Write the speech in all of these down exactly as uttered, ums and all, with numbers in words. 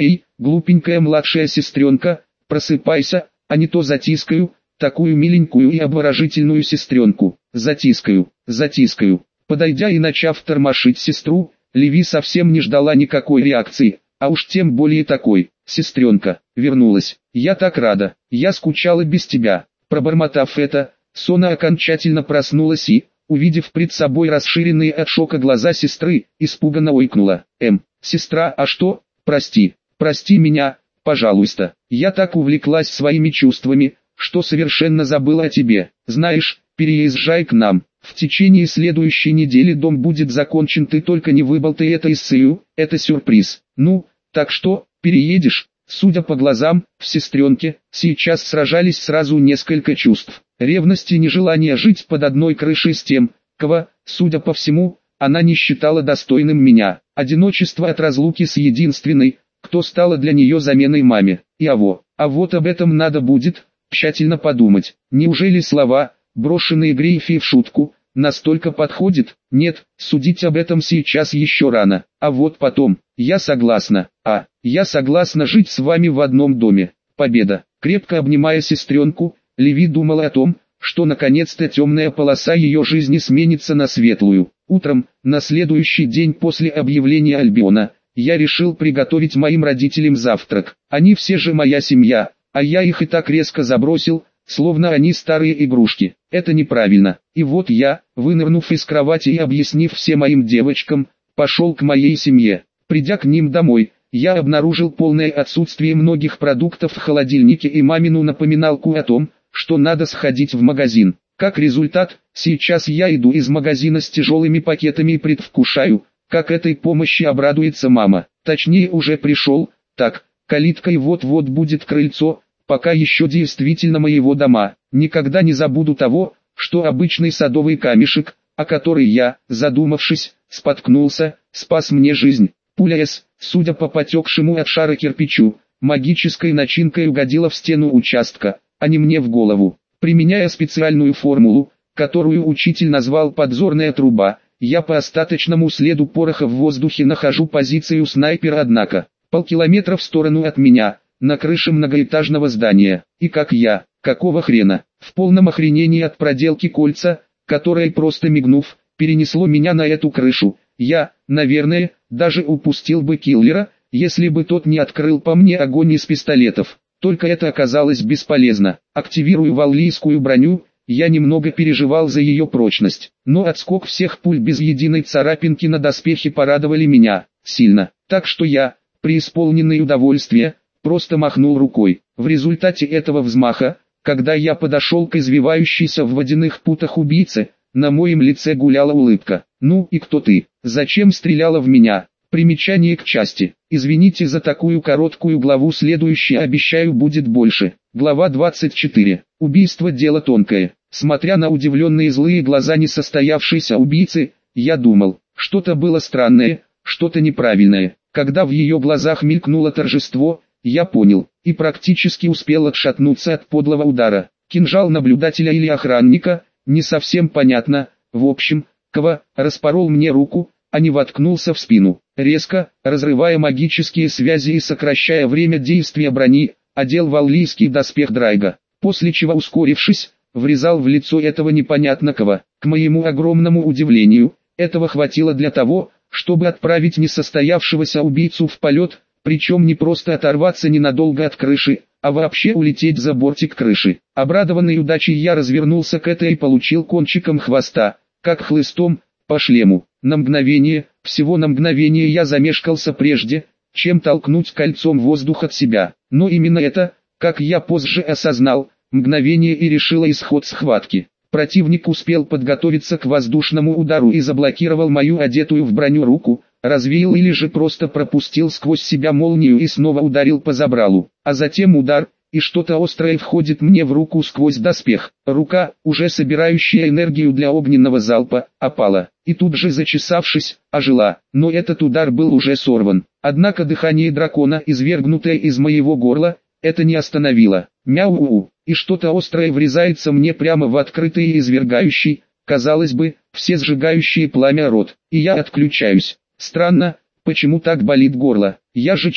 Эй, глупенькая младшая сестренка, просыпайся, а не то затискаю, такую миленькую и обворожительную сестренку, затискаю, затискаю. Подойдя и начав тормошить сестру, Леви совсем не ждала никакой реакции, а уж тем более такой. Сестренка, вернулась, я так рада, я скучала без тебя. Пробормотав это, Сона окончательно проснулась и, увидев пред собой расширенные от шока глаза сестры, испуганно ойкнула. Эм, сестра, а что? Прости, прости меня, пожалуйста, я так увлеклась своими чувствами, что совершенно забыла о тебе. Знаешь, переезжай к нам, в течение следующей недели дом будет закончен, ты только не выболтай это из Сию, это сюрприз. Ну, так что, переедешь? Судя по глазам, в сестренке, сейчас сражались сразу несколько чувств. Ревность и нежелание жить под одной крышей с тем, кого, судя по всему, она не считала достойным меня. Одиночество от разлуки с единственной, кто стала для нее заменой маме. И аво, а вот об этом надо будет тщательно подумать. Неужели слова, брошенные Грейфи в шутку, настолько подходят? Нет, судить об этом сейчас еще рано. А вот потом, я согласна. А, я согласна жить с вами в одном доме. Победа. Крепко обнимая сестренку, Леви думала о том, что наконец-то темная полоса ее жизни сменится на светлую. Утром, на следующий день после объявления Альбиона, я решил приготовить моим родителям завтрак. Они все же моя семья, а я их и так резко забросил, словно они старые игрушки. Это неправильно. И вот я, вынырнув из кровати и объяснив всем моим девочкам, пошел к моей семье. Придя к ним домой, я обнаружил полное отсутствие многих продуктов в холодильнике и мамину напоминалку о том, что надо сходить в магазин. Как результат, сейчас я иду из магазина с тяжелыми пакетами и предвкушаю, как этой помощи обрадуется мама. Точнее, уже пришел, так, калиткой вот-вот будет крыльцо, пока еще действительно моего дома. Никогда не забуду того, что обычный садовый камешек, о который я, задумавшись, споткнулся, спас мне жизнь. Пуля С, судя по потекшему от шара кирпичу, магической начинкой угодила в стену участка, а не мне в голову. Применяя специальную формулу, которую учитель назвал «подзорная труба», я по остаточному следу пороха в воздухе нахожу позицию снайпера, однако, полкилометра в сторону от меня, на крыше многоэтажного здания. И как я, какого хрена, в полном охренении от проделки кольца, которое просто мигнув, перенесло меня на эту крышу. Я, наверное, даже упустил бы киллера, если бы тот не открыл по мне огонь из пистолетов. Только это оказалось бесполезно. Активирую валлийскую броню, я немного переживал за ее прочность. Но отскок всех пуль без единой царапинки на доспехе порадовали меня сильно. Так что я, преисполненный удовольствия, просто махнул рукой. В результате этого взмаха, когда я подошел к извивающейся в водяных путах убийце, на моем лице гуляла улыбка. «Ну и кто ты? Зачем стреляла в меня?» Примечание к части. Извините за такую короткую главу, следующая, обещаю, будет больше. Глава двадцать четыре. Убийство — дело тонкое. Смотря на удивленные злые глаза несостоявшейся убийцы, я думал, что-то было странное, что-то неправильное. Когда в ее глазах мелькнуло торжество, я понял, и практически успел отшатнуться от подлого удара. Кинжал наблюдателя или охранника, не совсем понятно, в общем, кого, распорол мне руку, а не воткнулся в спину. Резко, разрывая магические связи и сокращая время действия брони, одел валлийский доспех Драйга, после чего, ускорившись, врезал в лицо этого непонятного. К моему огромному удивлению, этого хватило для того, чтобы отправить несостоявшегося убийцу в полет, причем не просто оторваться ненадолго от крыши, а вообще улететь за бортик крыши. Обрадованный удачей, я развернулся к этой и получил кончиком хвоста, как хлыстом, по шлему. На мгновение, всего на мгновение я замешкался прежде, чем толкнуть кольцом воздух от себя. Но именно это, как я позже осознал, мгновение и решило исход схватки. Противник успел подготовиться к воздушному удару и заблокировал мою одетую в броню руку, развеял или же просто пропустил сквозь себя молнию и снова ударил по забралу. А затем удар, и что-то острое входит мне в руку сквозь доспех. Рука, уже собирающая энергию для огненного залпа, опала, и тут же, зачесавшись, ожила. Но этот удар был уже сорван. Однако дыхание дракона, извергнутое из моего горла, это не остановило. Мяу-у, и что-то острое врезается мне прямо в открытый и извергающий, казалось бы, все сжигающие пламя рот. И я отключаюсь. Странно, почему так болит горло? Я же черт,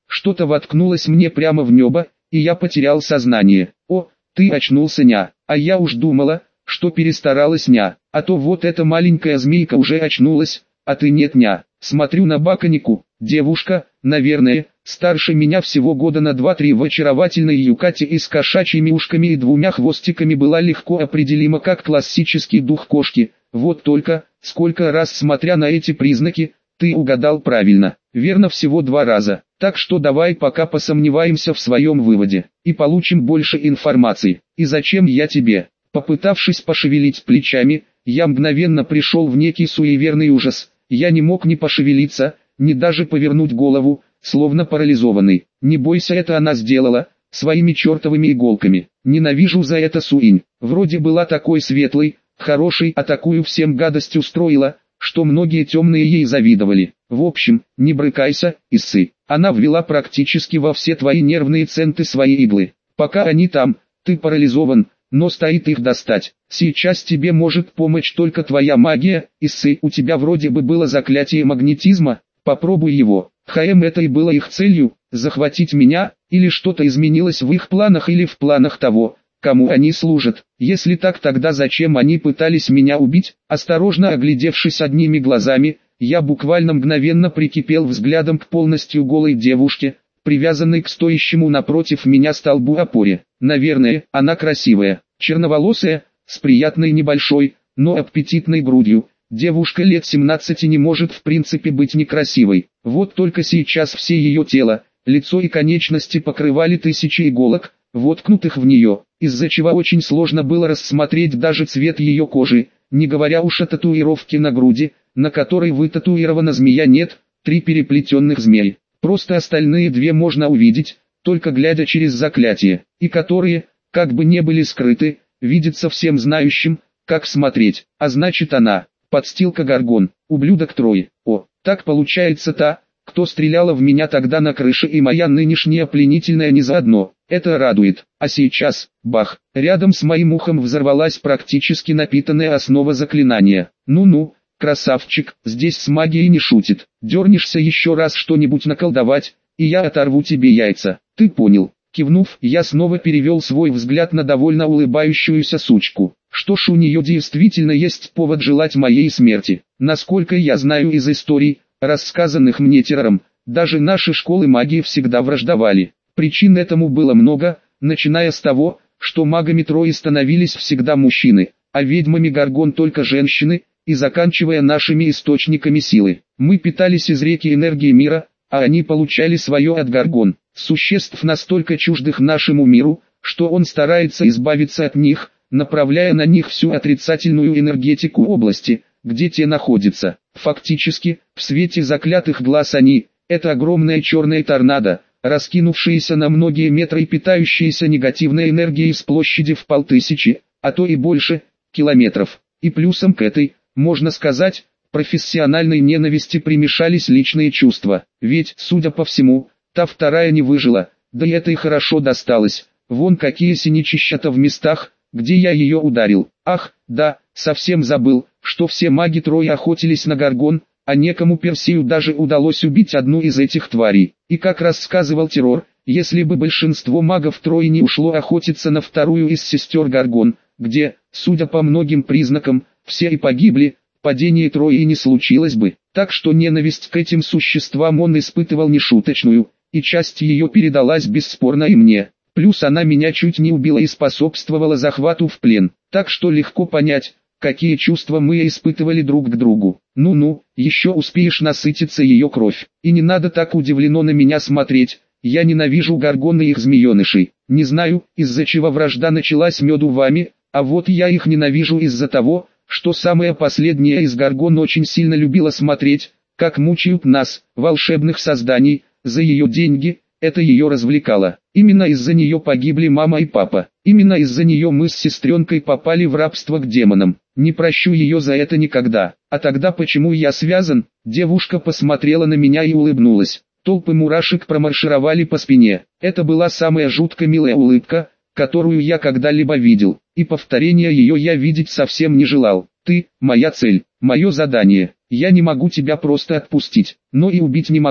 Что-то воткнулось мне прямо в небо, и я потерял сознание. О, ты очнулся, ня, а я уж думала, что перестаралась, ня, а то вот эта маленькая змейка уже очнулась, а ты нет, ня. Смотрю на Баканику, девушка, наверное, старше меня всего года на два-три, в очаровательной юкате и с кошачьими ушками и двумя хвостиками была легко определима как классический дух кошки. Вот только, сколько раз смотря на эти признаки, ты угадал правильно. Верно, всего два раза. Так что давай пока посомневаемся в своем выводе и получим больше информации. И зачем я тебе? Попытавшись пошевелить плечами, я мгновенно пришел в некий суеверный ужас. Я не мог ни пошевелиться, ни даже повернуть голову, словно парализованный. Не бойся, это она сделала, своими чертовыми иголками. Ненавижу за это Суинь. Вроде была такой светлой, хорошей, а такую всем гадость устроила, что многие темные ей завидовали. В общем, не брыкайся, и ссы. Она ввела практически во все твои нервные центры свои иглы. Пока они там, ты парализован, но стоит их достать. Сейчас тебе может помочь только твоя магия, и ссы. У тебя вроде бы было заклятие магнетизма, попробуй его. ХМ, это и было их целью, захватить меня, или что-то изменилось в их планах или в планах того, кому они служат. Если так, тогда зачем они пытались меня убить? Осторожно оглядевшись одними глазами, я буквально мгновенно прикипел взглядом к полностью голой девушке, привязанной к стоящему напротив меня столбу опоре. Наверное, она красивая, черноволосая, с приятной небольшой, но аппетитной грудью. Девушка лет семнадцати не может в принципе быть некрасивой. Вот только сейчас все ее тело, лицо и конечности покрывали тысячи иголок, воткнутых в нее, из-за чего очень сложно было рассмотреть даже цвет ее кожи, не говоря уж о татуировке на груди, на которой вытатуирована змея, нет, три переплетенных змей. Просто остальные две можно увидеть, только глядя через заклятие, и которые, как бы не были скрыты, видятся всем знающим, как смотреть. А значит, она, подстилка Гаргон, ублюдок Трой. О, так получается та, кто стреляла в меня тогда на крыше, и моя нынешняя пленительная не заодно. Это радует. А сейчас, бах, рядом с моим ухом взорвалась практически напитанная основа заклинания. Ну-ну, красавчик, здесь с магией не шутит. Дернешься еще раз что-нибудь наколдовать, и я оторву тебе яйца. Ты понял? Кивнув, я снова перевел свой взгляд на довольно улыбающуюся сучку. Что ж, у нее действительно есть повод желать моей смерти. Насколько я знаю из историй, рассказанных мне террором, даже наши школы магии всегда враждовали. Причин этому было много, начиная с того, что магами Трои становились всегда мужчины, а ведьмами Гаргон только женщины, и заканчивая нашими источниками силы. Мы питались из реки энергии мира, а они получали свое от Гаргон, существ настолько чуждых нашему миру, что он старается избавиться от них, направляя на них всю отрицательную энергетику области, где те находятся. Фактически, в свете заклятых глаз они, это огромная черная торнадо, раскинувшиеся на многие метры и питающиеся негативной энергией с площади в полтысячи, а то и больше, километров. И плюсом к этой, можно сказать, профессиональной ненависти примешались личные чувства. Ведь, судя по всему, та вторая не выжила, да и это и хорошо досталось. Вон какие синячища-то в местах, где я ее ударил. Ах, да, совсем забыл, что все маги Трои охотились на Гаргон, а некому Персею даже удалось убить одну из этих тварей. И как рассказывал террор, если бы большинство магов Трои не ушло охотиться на вторую из сестер Гаргон, где, судя по многим признакам, все и погибли, падение Трои не случилось бы. Так что ненависть к этим существам он испытывал нешуточную, и часть ее передалась бесспорно и мне. Плюс она меня чуть не убила и способствовала захвату в плен. Так что легко понять, какие чувства мы испытывали друг к другу. Ну-ну, еще успеешь насытиться ее кровь. И не надо так удивленно на меня смотреть, я ненавижу Гаргон и их змеенышей. Не знаю, из-за чего вражда началась между вами, а вот я их ненавижу из-за того, что самая последняя из Гаргон очень сильно любила смотреть, как мучают нас, волшебных созданий, за ее деньги. Это ее развлекало. Именно из-за нее погибли мама и папа. Именно из-за нее мы с сестренкой попали в рабство к демонам. Не прощу ее за это никогда. А тогда почему я связан? Девушка посмотрела на меня и улыбнулась. Толпы мурашек промаршировали по спине. Это была самая жутко милая улыбка, которую я когда-либо видел. И повторения ее я видеть совсем не желал. Ты – моя цель, мое задание. Я не могу тебя просто отпустить, но и убить не могу.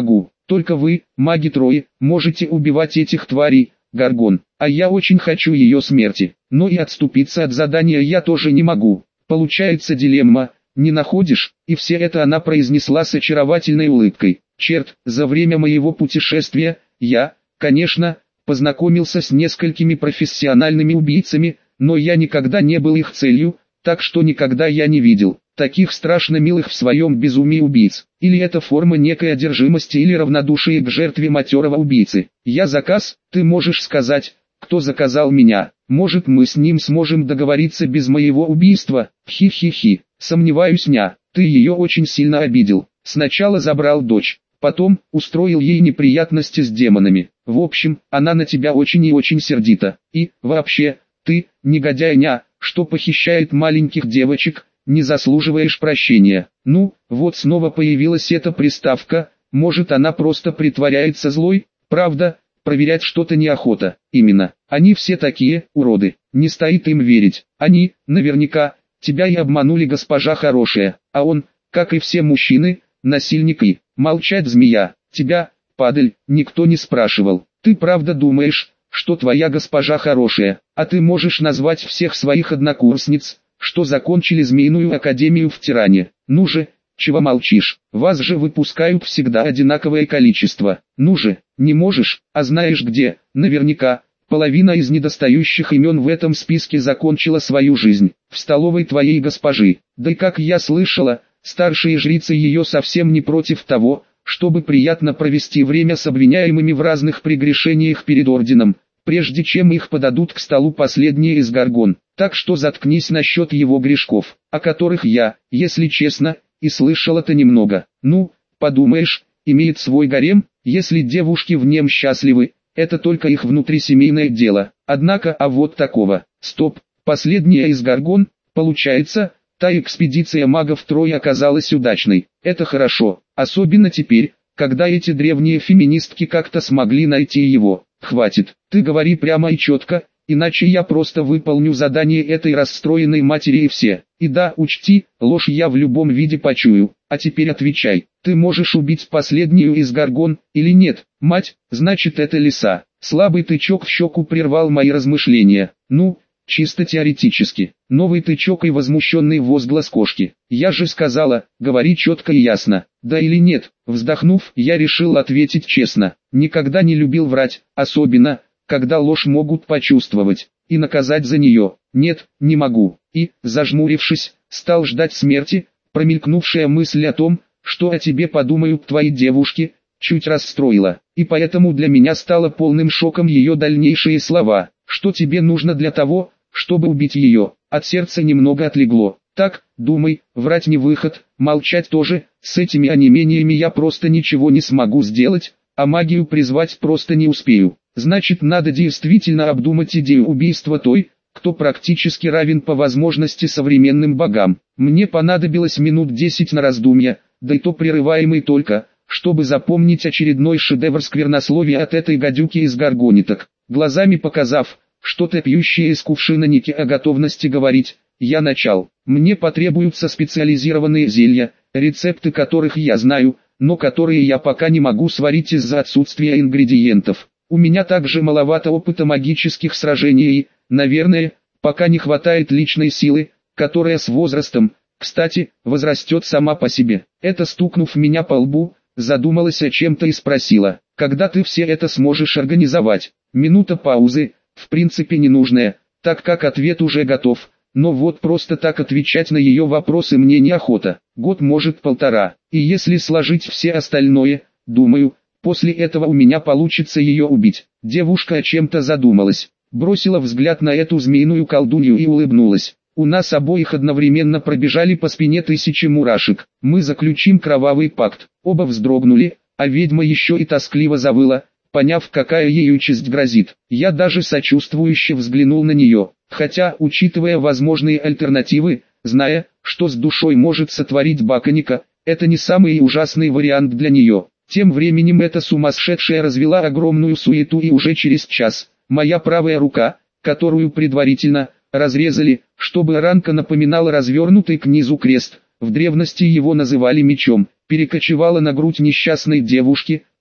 Только вы, маги Трои, можете убивать этих тварей, Гаргон, а я очень хочу ее смерти, но и отступиться от задания я тоже не могу. Получается дилемма, не находишь? И все это она произнесла с очаровательной улыбкой. Черт, за время моего путешествия, я, конечно, познакомился с несколькими профессиональными убийцами, но я никогда не был их целью, так что никогда я не видел таких страшно милых в своем безумии убийц. Или это форма некой одержимости или равнодушия к жертве матерого убийцы. Я заказ, ты можешь сказать, кто заказал меня. Может, мы с ним сможем договориться без моего убийства? Хи-хи-хи, сомневаюсь, ня, ты ее очень сильно обидел. Сначала забрал дочь, потом устроил ей неприятности с демонами. В общем, она на тебя очень и очень сердита. И, вообще, ты, негодяй, ня, что похищает маленьких девочек, не заслуживаешь прощения. Ну, вот снова появилась эта приставка, может она просто притворяется злой, правда, проверять что-то неохота. Именно, они все такие, уроды, не стоит им верить. Они, наверняка, тебя и обманули, госпожа хорошая, а он, как и все мужчины, насильник и... Молчать, змея, тебя, падаль, никто не спрашивал. Ты правда думаешь, что твоя госпожа хорошая, а ты можешь назвать всех своих однокурсниц, что закончили змеиную академию в Тиране? Ну же, чего молчишь? Вас же выпускают всегда одинаковое количество. Ну же, не можешь, а знаешь где? Наверняка, половина из недостающих имен в этом списке закончила свою жизнь в столовой твоей госпожи. Да и как я слышала, старшие жрицы ее совсем не против того, чтобы приятно провести время с обвиняемыми в разных прегрешениях перед орденом, прежде чем их подадут к столу последние из Гаргон. Так что заткнись насчет его грешков, о которых я, если честно, и слышала-то немного. Ну, подумаешь, имеет свой гарем, если девушки в нем счастливы, это только их внутрисемейное дело. Однако, а вот такого, стоп, последняя из Гаргон, получается, та экспедиция магов Трои оказалась удачной. Это хорошо, особенно теперь, когда эти древние феминистки как-то смогли найти его. Хватит, ты говори прямо и четко, иначе я просто выполню задание этой расстроенной матери и все. И да, учти, ложь я в любом виде почую. А теперь отвечай, ты можешь убить последнюю из Гаргон, или нет? Мать, значит это лиса. Слабый тычок в щеку прервал мои размышления. Ну, чисто теоретически. Новый тычок и возмущенный возглас кошки. Я же сказала, говори четко и ясно. Да или нет? Вздохнув, я решил ответить честно. Никогда не любил врать, особенно, когда ложь могут почувствовать, и наказать за нее. Нет, не могу. И, зажмурившись, стал ждать смерти, промелькнувшая мысль о том, что о тебе подумают твои девушки, чуть расстроила. И поэтому для меня стало полным шоком ее дальнейшие слова. Что тебе нужно для того, чтобы убить ее? От сердца немного отлегло. Так, думай, врать не выход, молчать тоже, с этими онемениями я просто ничего не смогу сделать, а магию призвать просто не успею. Значит, надо действительно обдумать идею убийства той, кто практически равен по возможности современным богам. Мне понадобилось минут десять на раздумья, да и то прерываемый только, чтобы запомнить очередной шедевр сквернословия от этой гадюки из гаргониток. Глазами показав, что-то пьющее из кувшина Ники о готовности говорить, я начал. Мне потребуются специализированные зелья, рецепты которых я знаю, но которые я пока не могу сварить из-за отсутствия ингредиентов. У меня также маловато опыта магических сражений и, наверное, пока не хватает личной силы, которая с возрастом, кстати, возрастет сама по себе. Это, стукнув меня по лбу, задумалась о чем-то и спросила, когда ты все это сможешь организовать? Минута паузы, в принципе ненужная, так как ответ уже готов, но вот просто так отвечать на ее вопросы мне неохота. Год, может полтора, и если сложить все остальное, думаю, после этого у меня получится ее убить. Девушка о чем-то задумалась, бросила взгляд на эту змеиную колдунью и улыбнулась. У нас обоих одновременно пробежали по спине тысячи мурашек. Мы заключим кровавый пакт. Оба вздрогнули, а ведьма еще и тоскливо завыла, поняв, какая ей участь грозит. Я даже сочувствующе взглянул на нее, хотя, учитывая возможные альтернативы, зная, что с душой может сотворить Баконика, это не самый ужасный вариант для нее. Тем временем эта сумасшедшая развела огромную суету, и уже через час, моя правая рука, которую предварительно разрезали, чтобы ранка напоминала развернутый к низу крест, в древности его называли мечом, перекочевала на грудь несчастной девушки,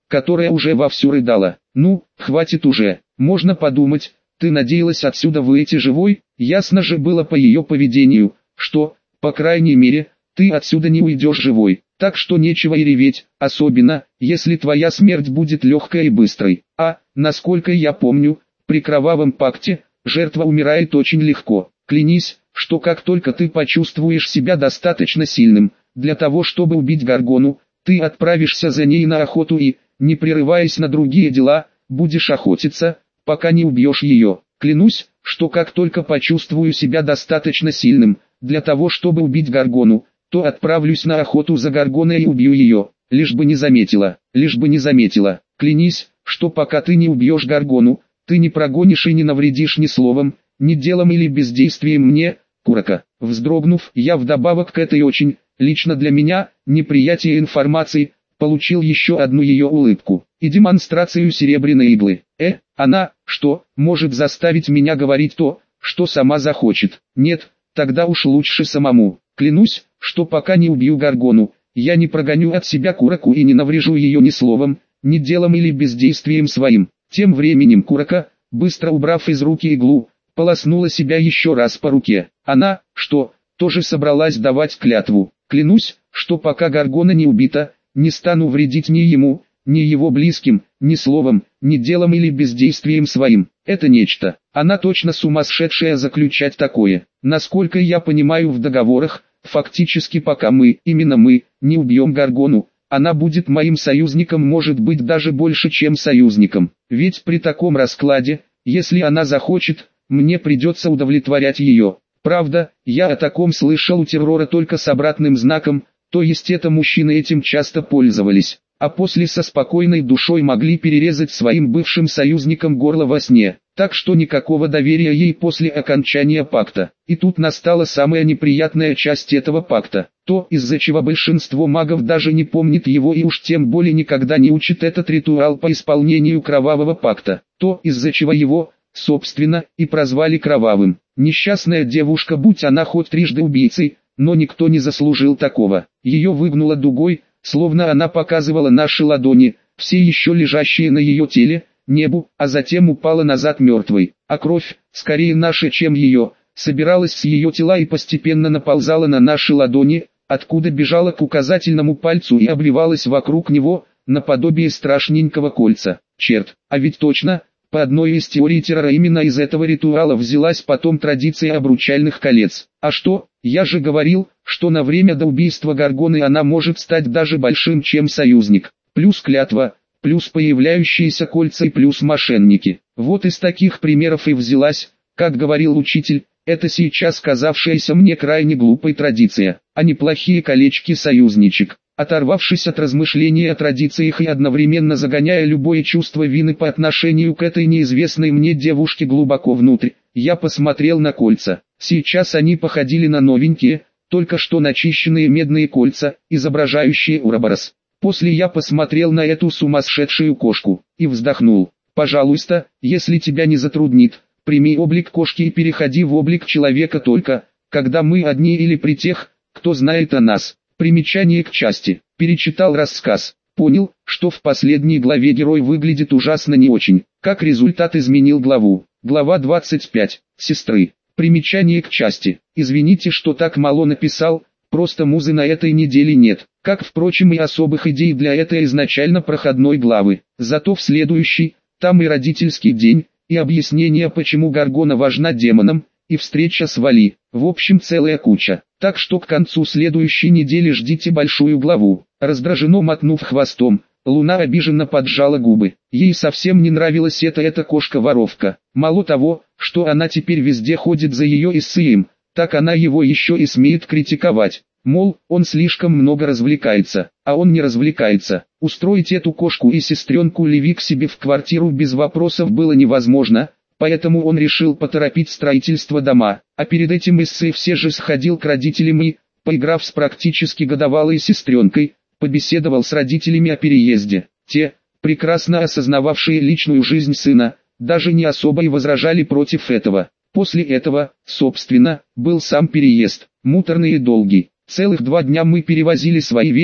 которая уже вовсю рыдала. «Ну, хватит уже, можно подумать, ты надеялась отсюда выйти живой?» Ясно же было по ее поведению, что, по крайней мере, ты отсюда не уйдешь живой. Так что нечего и реветь, особенно, если твоя смерть будет легкой и быстрой. А, насколько я помню, при кровавом пакте, жертва умирает очень легко. Клянись, что как только ты почувствуешь себя достаточно сильным, для того чтобы убить Гаргону, ты отправишься за ней на охоту и, не прерываясь на другие дела, будешь охотиться, пока не убьешь ее. Клянусь, что как только почувствую себя достаточно сильным, для того чтобы убить Гаргону, то отправлюсь на охоту за Гаргоной и убью ее, лишь бы не заметила, лишь бы не заметила. Клянись, что пока ты не убьешь Гаргону, ты не прогонишь и не навредишь ни словом, ни делом или бездействием мне, Куроко». Вздрогнув, я вдобавок к этой очень, лично для меня, неприятие информации, получил еще одну ее улыбку и демонстрацию серебряной иглы. Э, она, что, может заставить меня говорить то, что сама захочет? Нет, тогда уж лучше самому. Клянусь, что пока не убью Гаргону, я не прогоню от себя Куроко и не наврежу ее ни словом, ни делом или бездействием своим. Тем временем Куроко, быстро убрав из руки иглу, полоснула себя еще раз по руке. Она, что, тоже собралась давать клятву. Клянусь, что пока Гаргона не убита, не стану вредить ни ему, ни его близким, ни словом, ни делом или бездействием своим. Это нечто. Она точно сумасшедшая заключать такое. Насколько я понимаю в договорах, фактически пока мы, именно мы, не убьем Гаргону, она будет моим союзником, может быть даже больше чем союзником. Ведь при таком раскладе, если она захочет, мне придется удовлетворять ее. Правда, я о таком слышал у террора только с обратным знаком, то есть это мужчины этим часто пользовались, а после со спокойной душой могли перерезать своим бывшим союзникам горло во сне. Так что никакого доверия ей после окончания пакта. И тут настала самая неприятная часть этого пакта. То, из-за чего большинство магов даже не помнит его и уж тем более никогда не учит этот ритуал по исполнению кровавого пакта. То, из-за чего его, собственно, и прозвали кровавым. Несчастная девушка, будь она хоть трижды убийцей, но никто не заслужил такого. Ее выгнуло дугой, словно она показывала наши ладони, все еще лежащие на ее теле, небу, а затем упала назад мертвой, а кровь, скорее наша, чем ее, собиралась с ее тела и постепенно наползала на наши ладони, откуда бежала к указательному пальцу и обвивалась вокруг него, наподобие страшненького кольца. Черт, а ведь точно, по одной из теорий террора именно из этого ритуала взялась потом традиция обручальных колец. А что, я же говорил, что на время до убийства Гаргоны она может стать даже большим чем союзник, плюс клятва, плюс появляющиеся кольца и плюс мошенники. Вот из таких примеров и взялась, как говорил учитель, это сейчас казавшаяся мне крайне глупой традиция, а неплохие колечки-союзничек. Оторвавшись от размышления о традициях и одновременно загоняя любое чувство вины по отношению к этой неизвестной мне девушке глубоко внутрь, я посмотрел на кольца. Сейчас они походили на новенькие, только что начищенные медные кольца, изображающие Уроборос. После я посмотрел на эту сумасшедшую кошку и вздохнул. «Пожалуйста, если тебя не затруднит, прими облик кошки и переходи в облик человека только, когда мы одни или при тех, кто знает о нас». Примечание к части. Перечитал рассказ. Понял, что в последней главе герой выглядит ужасно не очень. Как результат изменил главу. Глава двадцать пять. Сестры. Примечание к части. Извините, что так мало написал, просто музы на этой неделе нет. Как, впрочем, и особых идей для этой изначально проходной главы. Зато в следующей, там и родительский день, и объяснение, почему Гаргона важна демонам, и встреча с Вали. В общем, целая куча. Так что к концу следующей недели ждите большую главу. Раздраженно мотнув хвостом, Луна обиженно поджала губы. Ей совсем не нравилась эта эта кошка-воровка. Мало того, что она теперь везде ходит за ее Исеем, так она его еще и смеет критиковать. Мол, он слишком много развлекается, а он не развлекается. Устроить эту кошку и сестренку Леви к себе в квартиру без вопросов было невозможно. Поэтому он решил поторопить строительство дома, а перед этим Иссе все же сходил к родителям и, поиграв с практически годовалой сестренкой, побеседовал с родителями о переезде. Те, прекрасно осознававшие личную жизнь сына, даже не особо и возражали против этого. После этого, собственно, был сам переезд, муторный и долгий. Целых два дня мы перевозили свои вещи,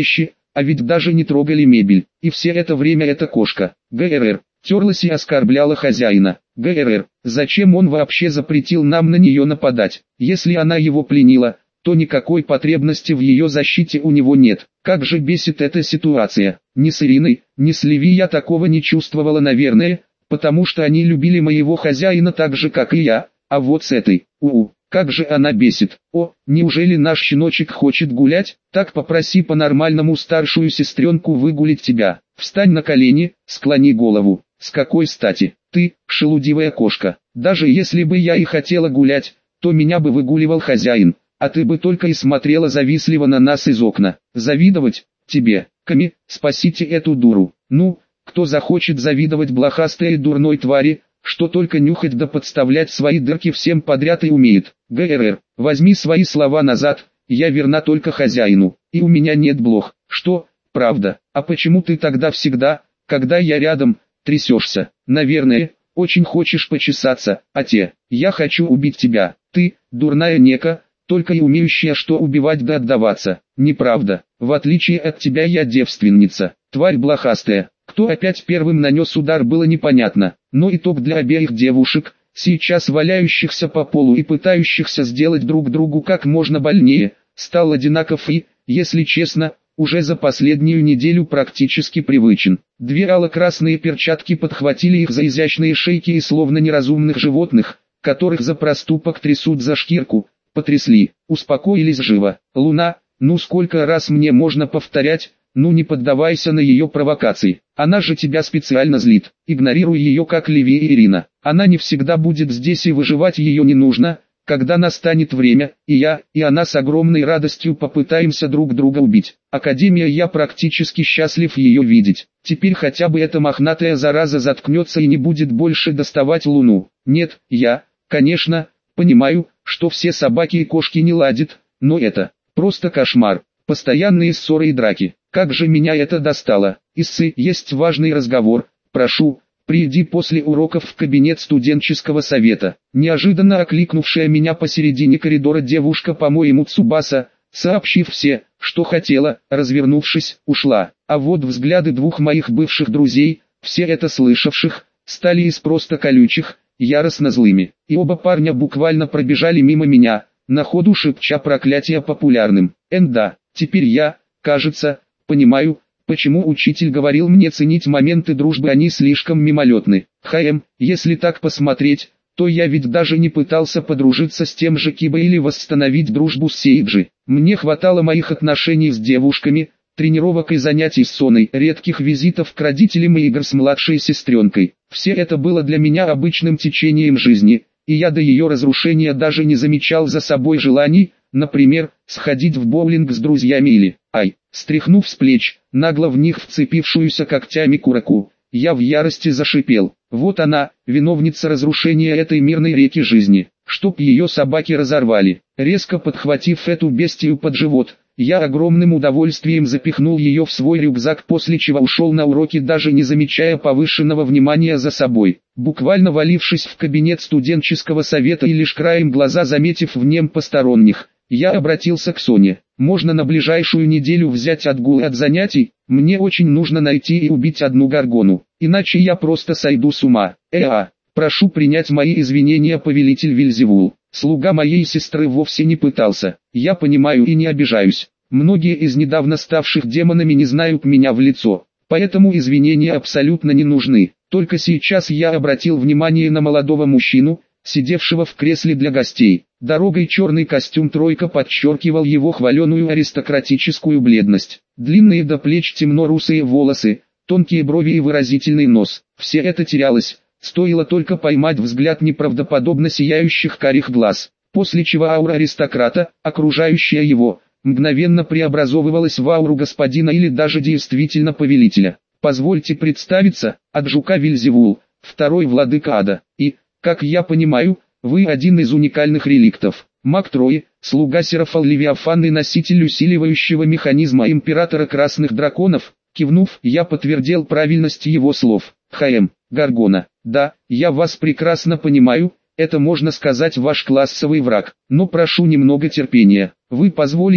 а ведь даже не трогали мебель, и все это время эта кошка, ГРР, терлась и оскорбляла хозяина. ГРР, зачем он вообще запретил нам на нее нападать? Если она его пленила, то никакой потребности в ее защите у него нет. Как же бесит эта ситуация. Ни с Ириной, ни с Леви я такого не чувствовала, наверное, потому что они любили моего хозяина так же, как и я, а вот с этой, у-у, как же она бесит. О, неужели наш щеночек хочет гулять? Так попроси по-нормальному старшую сестренку выгулить тебя. Встань на колени, склони голову. С какой стати? Ты, шелудивая кошка. Даже если бы я и хотела гулять, то меня бы выгуливал хозяин, а ты бы только и смотрела завистливо на нас из окна. Завидовать тебе, Ками, спасите эту дуру. Ну, кто захочет завидовать блохастой и дурной твари, что только нюхать да подставлять свои дырки всем подряд и умеет. ГРР, возьми свои слова назад, я верна только хозяину, и у меня нет блох. Что, правда? А почему ты тогда всегда, когда я рядом, трясешься? Наверное, очень хочешь почесаться, а те, я хочу убить тебя. Ты, дурная нека, только и умеющая что убивать да отдаваться. Неправда, в отличие от тебя я девственница, тварь блохастая. Кто опять первым нанес удар, было непонятно, но итог для обеих девушек, сейчас валяющихся по полу и пытающихся сделать друг другу как можно больнее, стал одинаков и, если честно, уже за последнюю неделю практически привычен. Две ало-красные перчатки подхватили их за изящные шейки и словно неразумных животных, которых за проступок трясут за шкирку, потрясли, успокоились живо. Луна, ну сколько раз мне можно повторять, ну не поддавайся на ее провокации, она же тебя специально злит, игнорируй ее как Леви и Ирина, она не всегда будет здесь и выживать ее не нужно, когда настанет время, и я, и она с огромной радостью попытаемся друг друга убить. Академия, я практически счастлив ее видеть, теперь хотя бы эта мохнатая зараза заткнется и не будет больше доставать Луну. Нет, я, конечно, понимаю, что все собаки и кошки не ладят, но это просто кошмар, постоянные ссоры и драки. Как же меня это достало. Иссы, есть важный разговор, прошу, приди после уроков в кабинет студенческого совета. Неожиданно окликнувшая меня посередине коридора девушка, по-моему Цубаса, сообщив все, что хотела, развернувшись, ушла. А вот взгляды двух моих бывших друзей, все это слышавших, стали из просто колючих, яростно злыми. И оба парня буквально пробежали мимо меня, на ходу шепча проклятия популярным. Энда, теперь я, кажется, понимаю, почему учитель говорил мне ценить моменты дружбы, они слишком мимолетны. ХМ, если так посмотреть, то я ведь даже не пытался подружиться с тем же Кибо или восстановить дружбу с Сейджи. Мне хватало моих отношений с девушками, тренировок и занятий с Соной, редких визитов к родителям и игр с младшей сестренкой. Все это было для меня обычным течением жизни, и я до ее разрушения даже не замечал за собой желаний, например, сходить в боулинг с друзьями или, ай, стряхнув с плеч, нагло в них вцепившуюся когтями кураку, я в ярости зашипел. Вот она, виновница разрушения этой мирной реки жизни, чтоб ее собаки разорвали. Резко подхватив эту бестию под живот, я огромным удовольствием запихнул ее в свой рюкзак, после чего ушел на уроки, даже не замечая повышенного внимания за собой. Буквально валившись в кабинет студенческого совета и лишь краем глаза заметив в нем посторонних, я обратился к Соне. Можно на ближайшую неделю взять отгул от занятий? Мне очень нужно найти и убить одну горгону, иначе я просто сойду с ума. Эа, прошу принять мои извинения, повелитель Вельзевул. Слуга моей сестры вовсе не пытался. Я понимаю и не обижаюсь. Многие из недавно ставших демонами не знают меня в лицо, поэтому извинения абсолютно не нужны. Только сейчас я обратил внимание на молодого мужчину, сидевшего в кресле для гостей. Дорогой черный костюм тройка подчеркивал его хваленую аристократическую бледность. Длинные до плеч темно-русые волосы, тонкие брови и выразительный нос. Все это терялось, стоило только поймать взгляд неправдоподобно сияющих карих глаз. После чего аура аристократа, окружающая его, мгновенно преобразовывалась в ауру господина или даже действительно повелителя. Позвольте представиться, Аджука Вельзевул, второй владыка ада, и, как я понимаю, вы один из уникальных реликтов. Маг Трои, слуга Серафал Левиафан и носитель усиливающего механизма императора красных драконов. Кивнув, я подтвердил правильность его слов. ХМ, Гаргона, да, я вас прекрасно понимаю, это можно сказать ваш классовый враг, но прошу немного терпения. Вы позволите,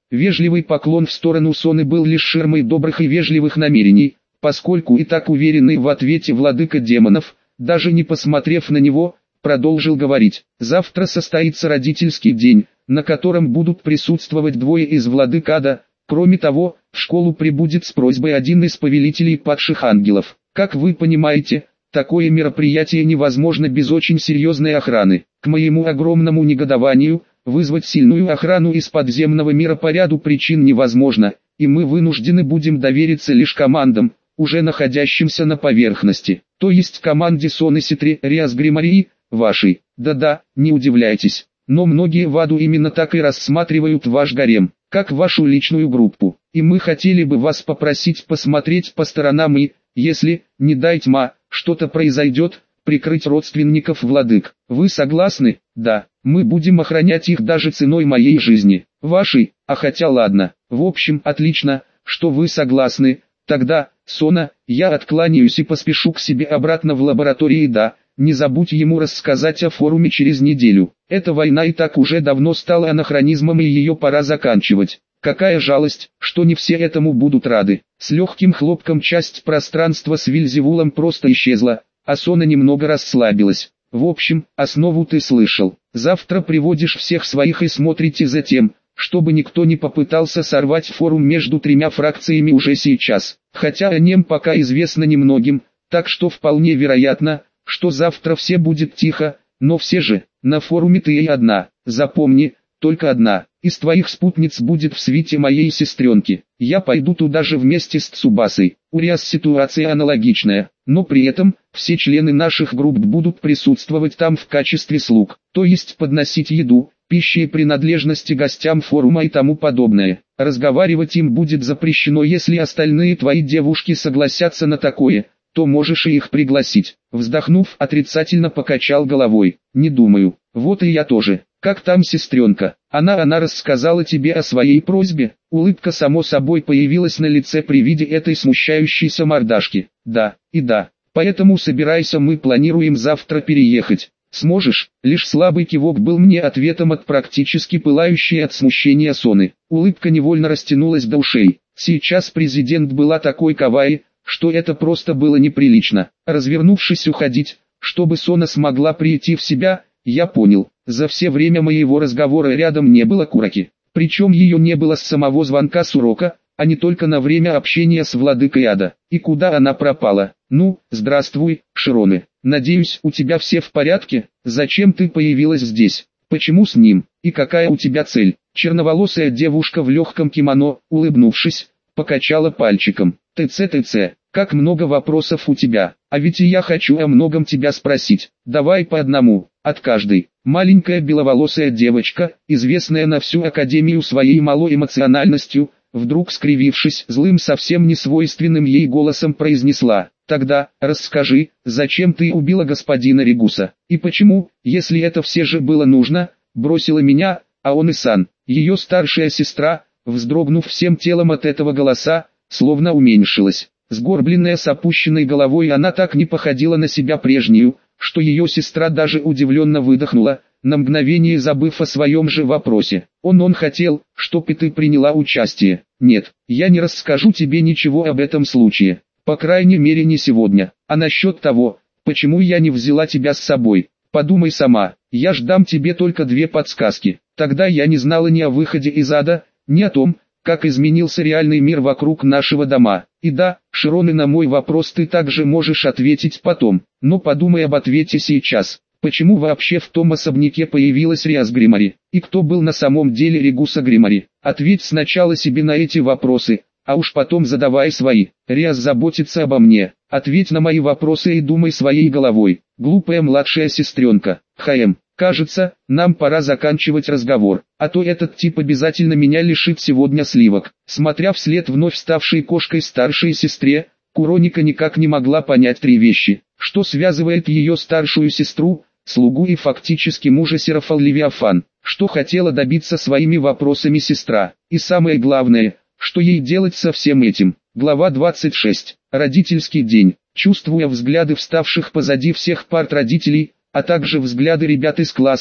Вежливый поклон в сторону Соны был лишь ширмой добрых и вежливых намерений, поскольку и так уверенный в ответе владыка демонов, даже не посмотрев на него, продолжил говорить: «Завтра состоится родительский день, на котором будут присутствовать двое из владык ада. Кроме того, в школу прибудет с просьбой один из повелителей падших ангелов. Как вы понимаете, такое мероприятие невозможно без очень серьезной охраны. К моему огромному негодованию, вызвать сильную охрану из подземного мира по ряду причин невозможно, и мы вынуждены будем довериться лишь командам, уже находящимся на поверхности, то есть команде Соны Ситри, Риас Гримарии, вашей. Да-да, не удивляйтесь, но многие в аду именно так и рассматривают ваш гарем, как вашу личную группу, и мы хотели бы вас попросить посмотреть по сторонам и, если, не дай тьма, что-то произойдет, прикрыть родственников владык. Вы согласны? Да, мы будем охранять их даже ценой моей жизни, вашей, а хотя ладно, в общем, отлично, что вы согласны. Тогда, Сона, я откланяюсь и поспешу к себе обратно в лаборатории. Да, не забудь ему рассказать о форуме через неделю. Эта война и так уже давно стала анахронизмом, и ее пора заканчивать. Какая жалость, что не все этому будут рады». С легким хлопком часть пространства с Вильзевулом просто исчезла, а Сона немного расслабилась. «В общем, основу ты слышал. Завтра приводишь всех своих и смотрите за тем, чтобы никто не попытался сорвать форум между тремя фракциями уже сейчас. Хотя о нем пока известно немногим, так что вполне вероятно, что завтра все будет тихо, но все же, на форуме ты и одна. Запомни, только одна. Из твоих спутниц будет в свите моей сестренки. Я пойду туда же вместе с Цубасой. У Риас ситуация аналогичная, но при этом, все члены наших групп будут присутствовать там в качестве слуг, то есть подносить еду, пищи и принадлежности гостям форума и тому подобное. Разговаривать им будет запрещено. Если остальные твои девушки согласятся на такое, то можешь и их пригласить». Вздохнув, отрицательно покачал головой. «Не думаю. Вот и я тоже. Как там сестренка? Она она рассказала тебе о своей просьбе?» Улыбка само собой появилась на лице при виде этой смущающейся мордашки. «Да, и да. Поэтому собирайся, мы планируем завтра переехать. Сможешь?» Лишь слабый кивок был мне ответом от практически пылающей от смущения Соны. Улыбка невольно растянулась до ушей. Сейчас президент была такой кавайи, что это просто было неприлично. Развернувшись уходить, чтобы Сона смогла прийти в себя, я понял, за все время моего разговора рядом не было Кураки. Причем ее не было с самого звонка с урока, а не только на время общения с владыкой ада. И куда она пропала? «Ну, здравствуй, Широны. Надеюсь, у тебя все в порядке? Зачем ты появилась здесь? Почему с ним? И какая у тебя цель?» Черноволосая девушка в легком кимоно, улыбнувшись, покачала пальчиком. «ТЦ-ТЦ, как много вопросов у тебя, а ведь и я хочу о многом тебя спросить. Давай по одному, от каждой». Маленькая беловолосая девочка, известная на всю академию своей малой эмоциональностью, вдруг скривившись злым совсем не свойственным ей голосом произнесла: «Тогда, расскажи, зачем ты убила господина Регуса, и почему, если это все же было нужно, бросила меня, а он и Сан?» Ее старшая сестра, вздрогнув всем телом от этого голоса, словно уменьшилась. Сгорбленная с опущенной головой, она так не походила на себя прежнюю, что ее сестра даже удивленно выдохнула, на мгновение забыв о своем же вопросе. «Он он хотел, чтоб и ты приняла участие». «Нет, я не расскажу тебе ничего об этом случае, по крайней мере не сегодня. А насчет того, почему я не взяла тебя с собой, подумай сама. Я ж дам тебе только две подсказки. Тогда я не знала ни о выходе из ада, ни о том, как изменился реальный мир вокруг нашего дома. И да, Широны, на мой вопрос ты также можешь ответить потом, но подумай об ответе сейчас. Почему вообще в том особняке появилась Риас Гримари? И кто был на самом деле Регуса Гримари? Ответь сначала себе на эти вопросы, а уж потом задавай свои. Риас заботится обо мне. Ответь на мои вопросы и думай своей головой. Глупая младшая сестренка. ХМ. Кажется, нам пора заканчивать разговор, а то этот тип обязательно меня лишит сегодня сливок. Смотря вслед вновь ставшей кошкой старшей сестре, Куроника никак не могла понять три вещи. Что связывает ее старшую сестру, слугу и фактически мужа Серафал Левиафан, что хотела добиться своими вопросами сестра, и самое главное, что ей делать со всем этим. Глава двадцать шесть. Родительский день. Чувствуя взгляды вставших позади всех парт родителей, а также взгляды ребят из класса,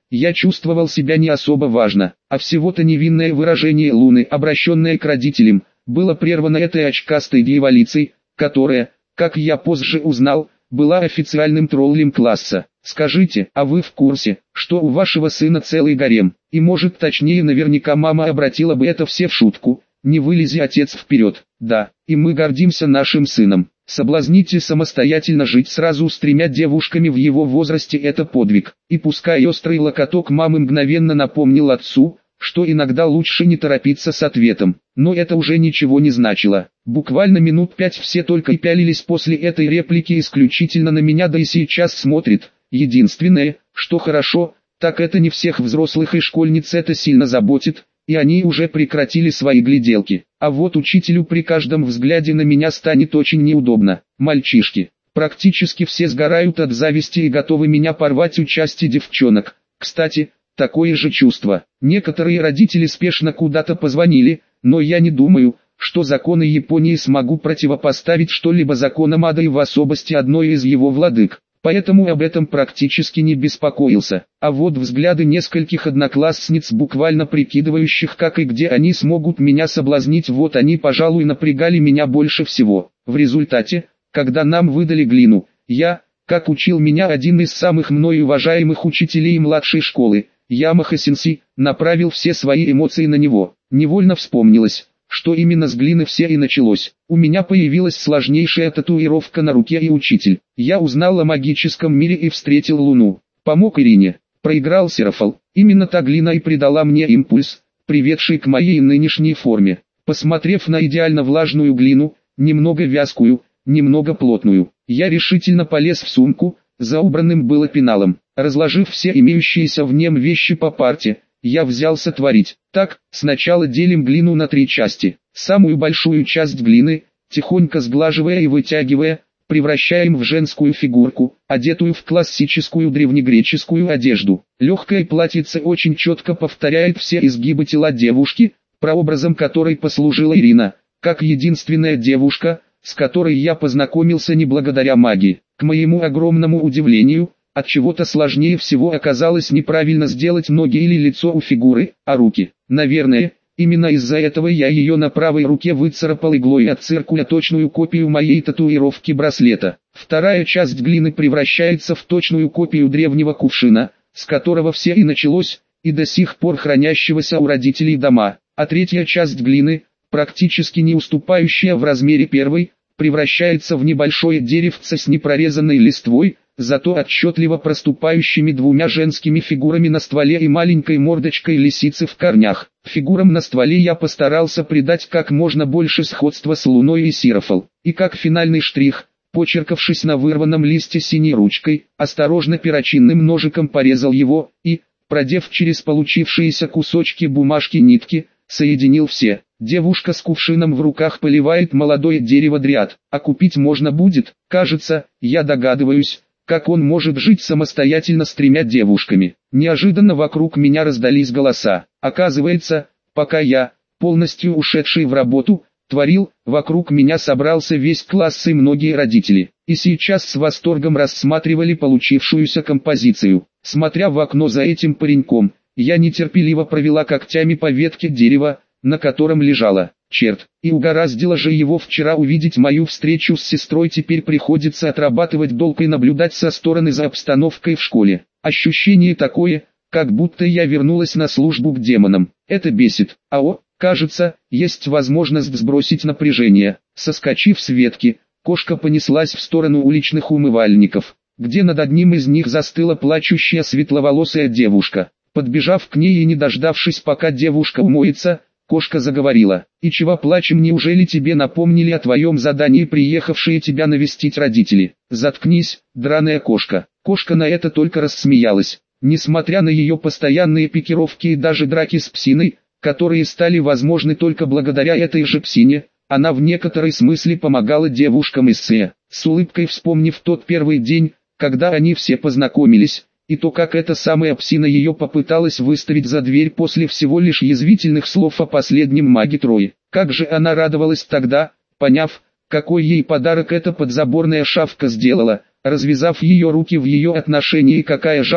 я чувствовал себя не особо важно, а всего-то невинное выражение Луны, обращенное к родителям, было прервано этой очкастой дьяволицей, которая, как я позже узнал, была официальным троллем класса. Скажите, а вы в курсе, что у вашего сына целый гарем? И может точнее наверняка мама обратила бы это все в шутку, не вылези отец вперед. Да, и мы гордимся нашим сыном. Соблазните самостоятельно жить сразу с тремя девушками в его возрасте — это подвиг. И пускай острый локоток мамы мгновенно напомнил отцу, что иногда лучше не торопиться с ответом, но это уже ничего не значило. Буквально минут пять все только и пялились после этой реплики исключительно на меня, да и сейчас смотрит. Единственное, что хорошо, так это не всех взрослых и школьниц это сильно заботит, и они уже прекратили свои гляделки. А вот учителю при каждом взгляде на меня станет очень неудобно. Мальчишки, практически все сгорают от зависти и готовы меня порвать у части девчонок. Кстати, такое же чувство. Некоторые родители спешно куда-то позвонили, но я не думаю, что законы Японии смогу противопоставить что-либо законам ада и в особости одной из его владык. Поэтому об этом практически не беспокоился. А вот взгляды нескольких одноклассниц, буквально прикидывающих, как и где они смогут меня соблазнить, вот они, пожалуй, напрягали меня больше всего. В результате, когда нам выдали глину, я, как учил меня один из самых мной уважаемых учителей младшей школы, Ямаха-сенсей, направил все свои эмоции на него. Невольно вспомнилось, что именно с глины все и началось. У меня появилась сложнейшая татуировка на руке, и учитель. Я узнал о магическом мире и встретил Луну. Помог Ирине. Проиграл Серафал. Именно та глина и придала мне импульс, приведший к моей нынешней форме. Посмотрев на идеально влажную глину, немного вязкую, немного плотную, я решительно полез в сумку, за убранным было пеналом. Разложив все имеющиеся в нем вещи по парте, я взялся творить. Так, сначала делим глину на три части. Самую большую часть глины, тихонько сглаживая и вытягивая, превращаем в женскую фигурку, одетую в классическую древнегреческую одежду. Легкое платьице очень четко повторяет все изгибы тела девушки, прообразом которой послужила Ирина, как единственная девушка, с которой я познакомился не благодаря магии. К моему огромному удивлению, от чего-то сложнее всего оказалось неправильно сделать ноги или лицо у фигуры, а руки. Наверное, именно из-за этого я ее на правой руке выцарапал иглой от циркуля точную копию моей татуировки браслета. Вторая часть глины превращается в точную копию древнего кувшина, с которого все и началось, и до сих пор хранящегося у родителей дома. А третья часть глины, практически не уступающая в размере первой, превращается в небольшое деревце с непрорезанной листвой, зато отчетливо проступающими двумя женскими фигурами на стволе и маленькой мордочкой лисицы в корнях. Фигурам на стволе я постарался придать как можно больше сходства с Луной и Серафал. И как финальный штрих, почеркавшись на вырванном листе синей ручкой, осторожно перочинным ножиком порезал его и, продев через получившиеся кусочки бумажки нитки, соединил все. Девушка с кувшином в руках поливает молодое дерево дриад. А купить можно будет, кажется, я догадываюсь, как он может жить самостоятельно с тремя девушками. Неожиданно вокруг меня раздались голоса. Оказывается, пока я, полностью ушедший в работу, творил, вокруг меня собрался весь класс и многие родители. И сейчас с восторгом рассматривали получившуюся композицию. Смотря в окно за этим пареньком, я нетерпеливо провела когтями по ветке дерева, на котором лежала. Черт, и угораздило же его вчера увидеть мою встречу с сестрой, теперь приходится отрабатывать долг и наблюдать со стороны за обстановкой в школе. Ощущение такое, как будто я вернулась на службу к демонам. Это бесит. А о, кажется, есть возможность сбросить напряжение. Соскочив с ветки, кошка понеслась в сторону уличных умывальников, где над одним из них застыла плачущая светловолосая девушка. Подбежав к ней и не дождавшись, пока девушка умоется, кошка заговорила. «И чего плачем, неужели тебе напомнили о твоем задании приехавшие тебя навестить родители?» «Заткнись, драная кошка». Кошка на это только рассмеялась. Несмотря на ее постоянные пикировки и даже драки с псиной, которые стали возможны только благодаря этой же псине, она в некоторой смысле помогала девушкам из С. С улыбкой вспомнив тот первый день, когда они все познакомились, и то, как эта самая псина ее попыталась выставить за дверь после всего лишь язвительных слов о последнем маге Трое. Как же она радовалась тогда, поняв, какой ей подарок эта подзаборная шавка сделала, развязав ее руки в ее отношении, и какая жалость,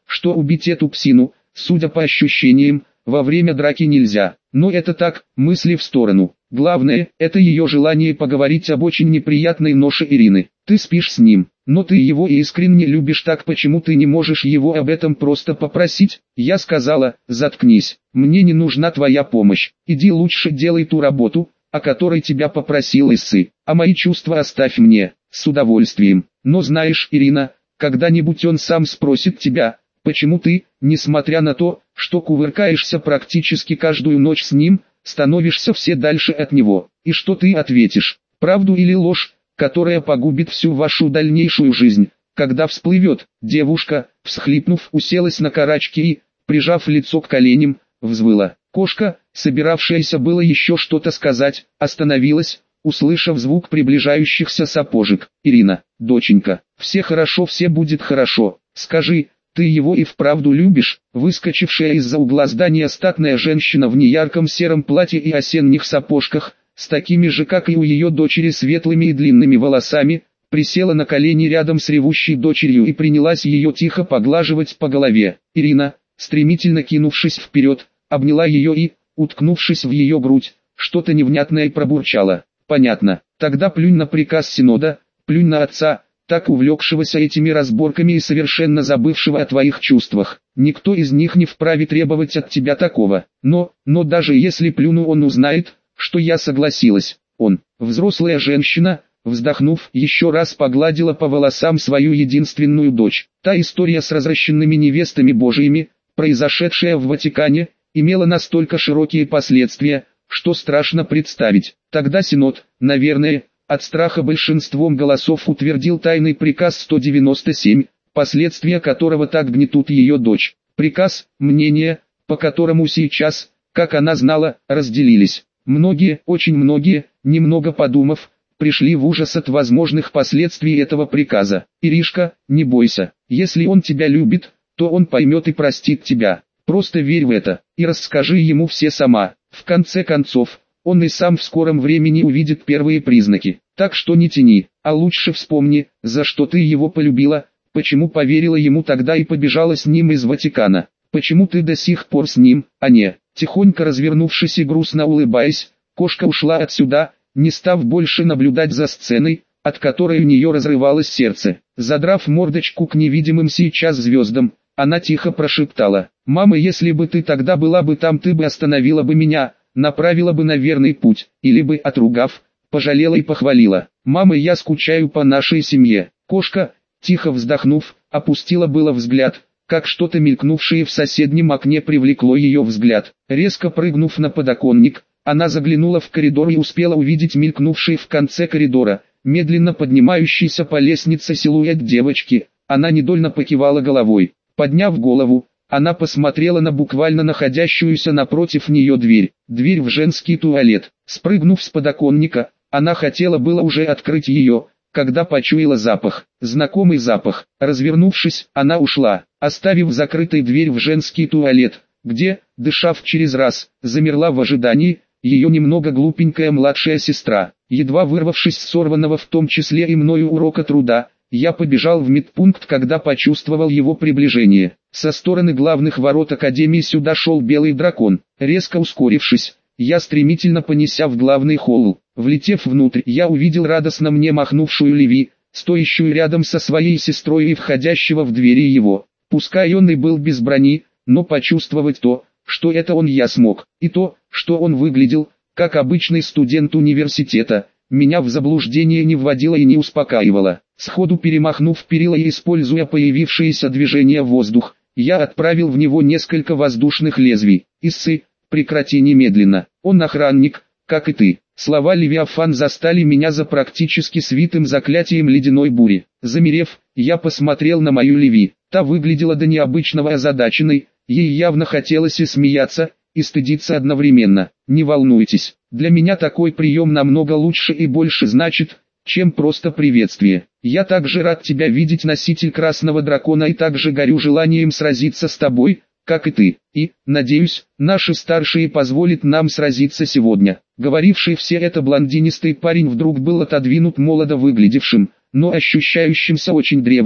что убить эту псину, судя по ощущениям, во время драки нельзя. Но это так, мысли в сторону. Главное, это ее желание поговорить об очень неприятной ноше Ирины. Ты спишь с ним, но ты его искренне любишь, так почему ты не можешь его об этом просто попросить? Я сказала: заткнись, мне не нужна твоя помощь, иди лучше делай ту работу, о которой тебя попросил Иссы, а мои чувства оставь мне. С удовольствием. Но знаешь, Ирина, когда-нибудь он сам спросит тебя, почему ты, несмотря на то, что кувыркаешься практически каждую ночь с ним, становишься все дальше от него, и что ты ответишь, правду или ложь, которая погубит всю вашу дальнейшую жизнь. Когда всплывет, девушка, всхлипнув, уселась на карачки и, прижав лицо к коленям, взвыла. Кошка, собиравшаяся было еще что-то сказать, остановилась, услышав звук приближающихся сапожек. Ирина, доченька, все хорошо, все будет хорошо, скажи, ты его и вправду любишь? Выскочившая из-за угла здания статная женщина в неярком сером платье и осенних сапожках, с такими же как и у ее дочери светлыми и длинными волосами, присела на колени рядом с ревущей дочерью и принялась ее тихо поглаживать по голове. Ирина, стремительно кинувшись вперед, обняла ее и, уткнувшись в ее грудь, что-то невнятное пробурчала. Понятно, тогда плюнь на приказ Синода, плюнь на отца, так увлекшегося этими разборками и совершенно забывшего о твоих чувствах. Никто из них не вправе требовать от тебя такого. Но, но даже если плюну, он узнает, что я согласилась. Он, взрослая женщина, вздохнув, еще раз погладила по волосам свою единственную дочь. Та история с развращенными невестами божьими, произошедшая в Ватикане, имела настолько широкие последствия, что страшно представить. Тогда Синод, наверное, от страха большинством голосов утвердил тайный приказ сто девяносто семь, последствия которого так гнетут ее дочь. Приказ, мнение, по которому сейчас, как она знала, разделились. Многие, очень многие, немного подумав, пришли в ужас от возможных последствий этого приказа. Иришка, не бойся, если он тебя любит, то он поймет и простит тебя. Просто верь в это, и расскажи ему все сама. В конце концов, он и сам в скором времени увидит первые признаки. Так что не тяни, а лучше вспомни, за что ты его полюбила, почему поверила ему тогда и побежала с ним из Ватикана. Почему ты до сих пор с ним, а не... Тихонько развернувшись и грустно улыбаясь, кошка ушла отсюда, не став больше наблюдать за сценой, от которой у нее разрывалось сердце. Задрав мордочку к невидимым сейчас звездам, она тихо прошептала: «Мама, если бы ты тогда была бы там, ты бы остановила бы меня, направила бы на верный путь, или бы, отругав, пожалела и похвалила. Мама, я скучаю по нашей семье». Кошка, тихо вздохнув, опустила было взгляд, как что-то мелькнувшее в соседнем окне привлекло ее взгляд. Резко прыгнув на подоконник, она заглянула в коридор и успела увидеть мелькнувший в конце коридора, медленно поднимающийся по лестнице силуэт девочки. Она недовольно покивала головой. Подняв голову, она посмотрела на буквально находящуюся напротив нее дверь, дверь в женский туалет. Спрыгнув с подоконника, она хотела было уже открыть ее, когда почуяла запах, знакомый запах. Развернувшись, она ушла, оставив закрытой дверь в женский туалет, где, дышав через раз, замерла в ожидании ее немного глупенькая младшая сестра. Едва вырвавшись с сорванного в том числе и мною урока труда, я побежал в медпункт, когда почувствовал его приближение. Со стороны главных ворот Академии сюда шел белый дракон. Резко ускорившись, я стремительно понесся в главный холл. Влетев внутрь, я увидел радостно мне махнувшую Леви, стоящую рядом со своей сестрой и входящего в двери его. Пускай он и был без брони, но почувствовать то, что это он, я смог, и то, что он выглядел, как обычный студент университета, меня в заблуждение не вводило и не успокаивало. Сходу перемахнув перила и используя появившееся движение в воздух, я отправил в него несколько воздушных лезвий. «Иссы, прекрати немедленно, он охранник, как и ты». Слова Левиафан застали меня за практически свитым заклятием ледяной бури. Замерев, я посмотрел на мою Леви. Та выглядела до необычного озадаченной, ей явно хотелось и смеяться, и стыдиться одновременно. «Не волнуйтесь, для меня такой прием намного лучше и больше значит, чем просто приветствие. Я также рад тебя видеть, носитель красного дракона, и также горю желанием сразиться с тобой, как и ты, и, надеюсь, наши старшие позволят нам сразиться сегодня». Говоривший все это блондинистый парень вдруг был отодвинут молодо выглядевшим, но ощущающимся очень древним,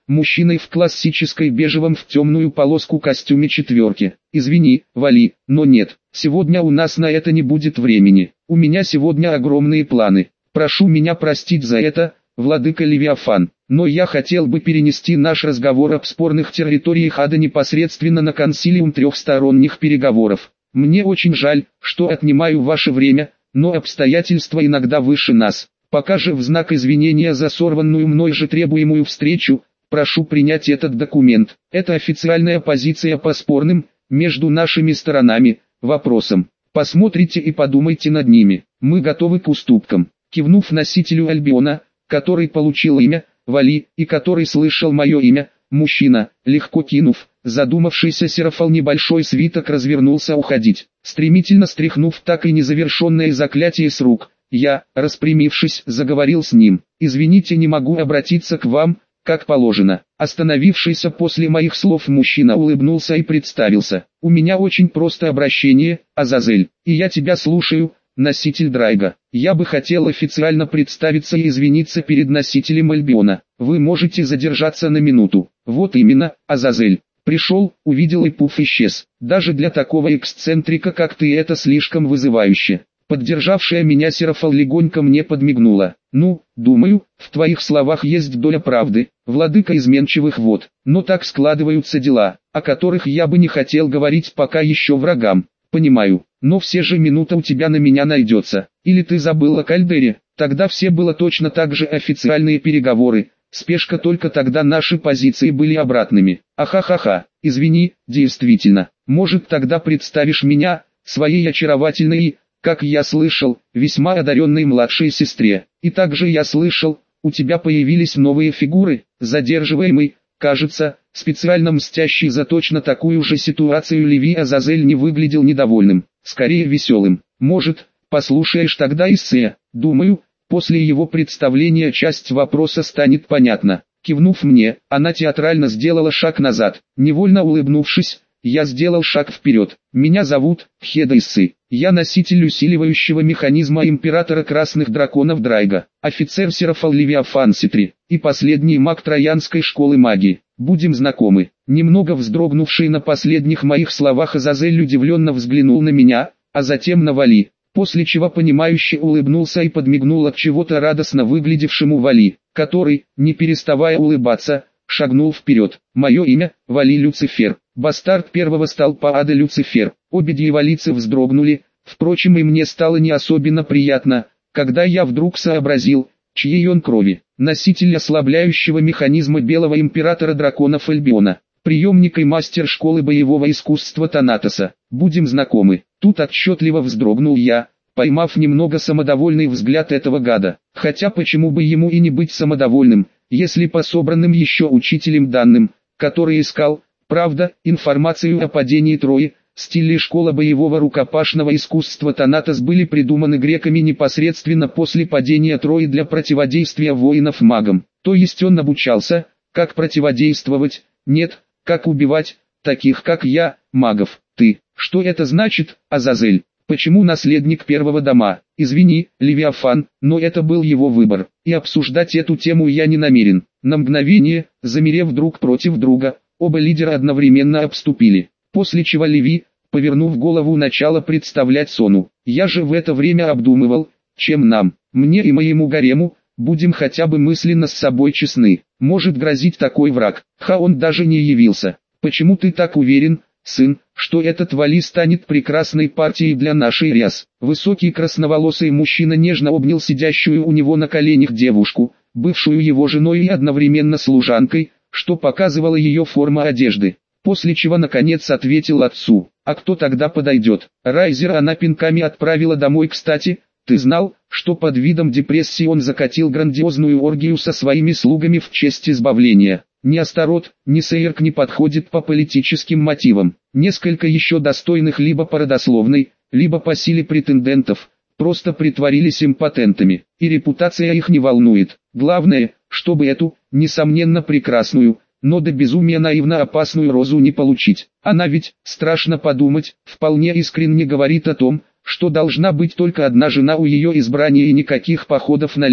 мужчиной в классической бежевом в темную полоску костюме четверки. «Извини, Вали, но нет, сегодня у нас на это не будет времени. У меня сегодня огромные планы. Прошу меня простить за это, владыка Левиафан, но я хотел бы перенести наш разговор об спорных территориях ада непосредственно на консилиум трехсторонних переговоров. Мне очень жаль, что отнимаю ваше время, но обстоятельства иногда выше нас. Пока же в знак извинения за сорванную мной же требуемую встречу, прошу принять этот документ. Это официальная позиция по спорным, между нашими сторонами, вопросам. Посмотрите и подумайте над ними. Мы готовы к уступкам». Кивнув носителю Альбиона, который получил имя Вали и который слышал мое имя, мужчина, легко кинув, задумавшийся Серафал небольшой свиток, развернулся уходить. Стремительно стряхнув так и незавершенное заклятие с рук, я, распрямившись, заговорил с ним. «Извините, не могу обратиться к вам, как положено». Остановившийся после моих слов мужчина улыбнулся и представился. «У меня очень просто обращение, Азазель, и я тебя слушаю, носитель Драйга. Я бы хотел официально представиться и извиниться перед носителем Альбиона. Вы можете задержаться на минуту». «Вот именно, Азазель». Пришел, увидел и пуф, исчез. Даже для такого эксцентрика, как ты, это слишком вызывающе. Поддержавшая меня Серафал легонько мне подмигнула. «Ну, думаю, в твоих словах есть доля правды, владыка изменчивых вод, но так складываются дела, о которых я бы не хотел говорить пока еще врагам. Понимаю, но все же минута у тебя на меня найдется. Или ты забыл о Кальдере? Тогда все было точно так же официальные переговоры. Спешка, только тогда наши позиции были обратными. Ахахаха, извини, действительно. Может, тогда представишь меня, своей очаровательной и, как я слышал, весьма одаренной младшей сестре. И также я слышал, у тебя появились новые фигуры, задерживаемый, кажется, специально мстящий за точно такую же ситуацию. Леви Азазель не выглядел недовольным, скорее веселым. Может, послушаешь тогда эссе? Думаю, после его представления часть вопроса станет понятна. Кивнув мне, она театрально сделала шаг назад. Невольно улыбнувшись, я сделал шаг вперед. Меня зовут Хеда Иссы. Я носитель усиливающего механизма Императора Красных Драконов Драйга, офицер Серафал Левиафан Ситри, и последний маг Троянской школы магии. Будем знакомы. Немного вздрогнувший на последних моих словах Азазель удивленно взглянул на меня, а затем на Вали, после чего понимающе улыбнулся и подмигнул от чего-то радостно выглядевшему Вали, который, не переставая улыбаться, шагнул вперед. «Мое имя – Вали Люцифер, бастард первого столпа ада Люцифер». Обе дьяволицы вздрогнули, впрочем, и мне стало не особенно приятно, когда я вдруг сообразил, чьей он крови. Носитель ослабляющего механизма Белого Императора Драконов Альбиона, приемник и мастер школы боевого искусства Танатоса. Будем знакомы. Тут отчетливо вздрогнул я, поймав немного самодовольный взгляд этого гада. Хотя почему бы ему и не быть самодовольным, если по собранным еще учителем данным, который искал, правда, информацию о падении Трои, стили школа боевого рукопашного искусства Танатос были придуманы греками непосредственно после падения Трои для противодействия воинов-магам. То есть он обучался, как противодействовать, нет, как убивать, таких как я, магов. Ты, что это значит, Азазель? Почему наследник первого дома? Извини, Левиафан, но это был его выбор, и обсуждать эту тему я не намерен. На мгновение, замерев друг против друга, оба лидера одновременно обступили, после чего Леви, повернув голову, начала представлять Сону. Я же в это время обдумывал, чем нам, мне и моему гарему, будем хотя бы мысленно с собой честны, может грозить такой враг. Ха, он даже не явился. Почему ты так уверен, сын, что этот Вали станет прекрасной партией для нашей Ряс? Высокий красноволосый мужчина нежно обнял сидящую у него на коленях девушку, бывшую его женой и одновременно служанкой, что показывала ее форма одежды. После чего наконец ответил отцу: «А кто тогда подойдет?» Райзера она пинками отправила домой. Кстати, ты знал, что под видом депрессии он закатил грандиозную оргию со своими слугами в честь избавления? Ни Астарот, ни Сейерк не подходит по политическим мотивам. Несколько еще достойных либо по родословной, либо по силе претендентов, просто притворились импотентами, и репутация их не волнует. Главное, чтобы эту, несомненно прекрасную, но до безумия наивно опасную розу не получить. Она ведь, страшно подумать, вполне искренне говорит о том, что должна быть только одна жена у ее избрания и никаких походов налево.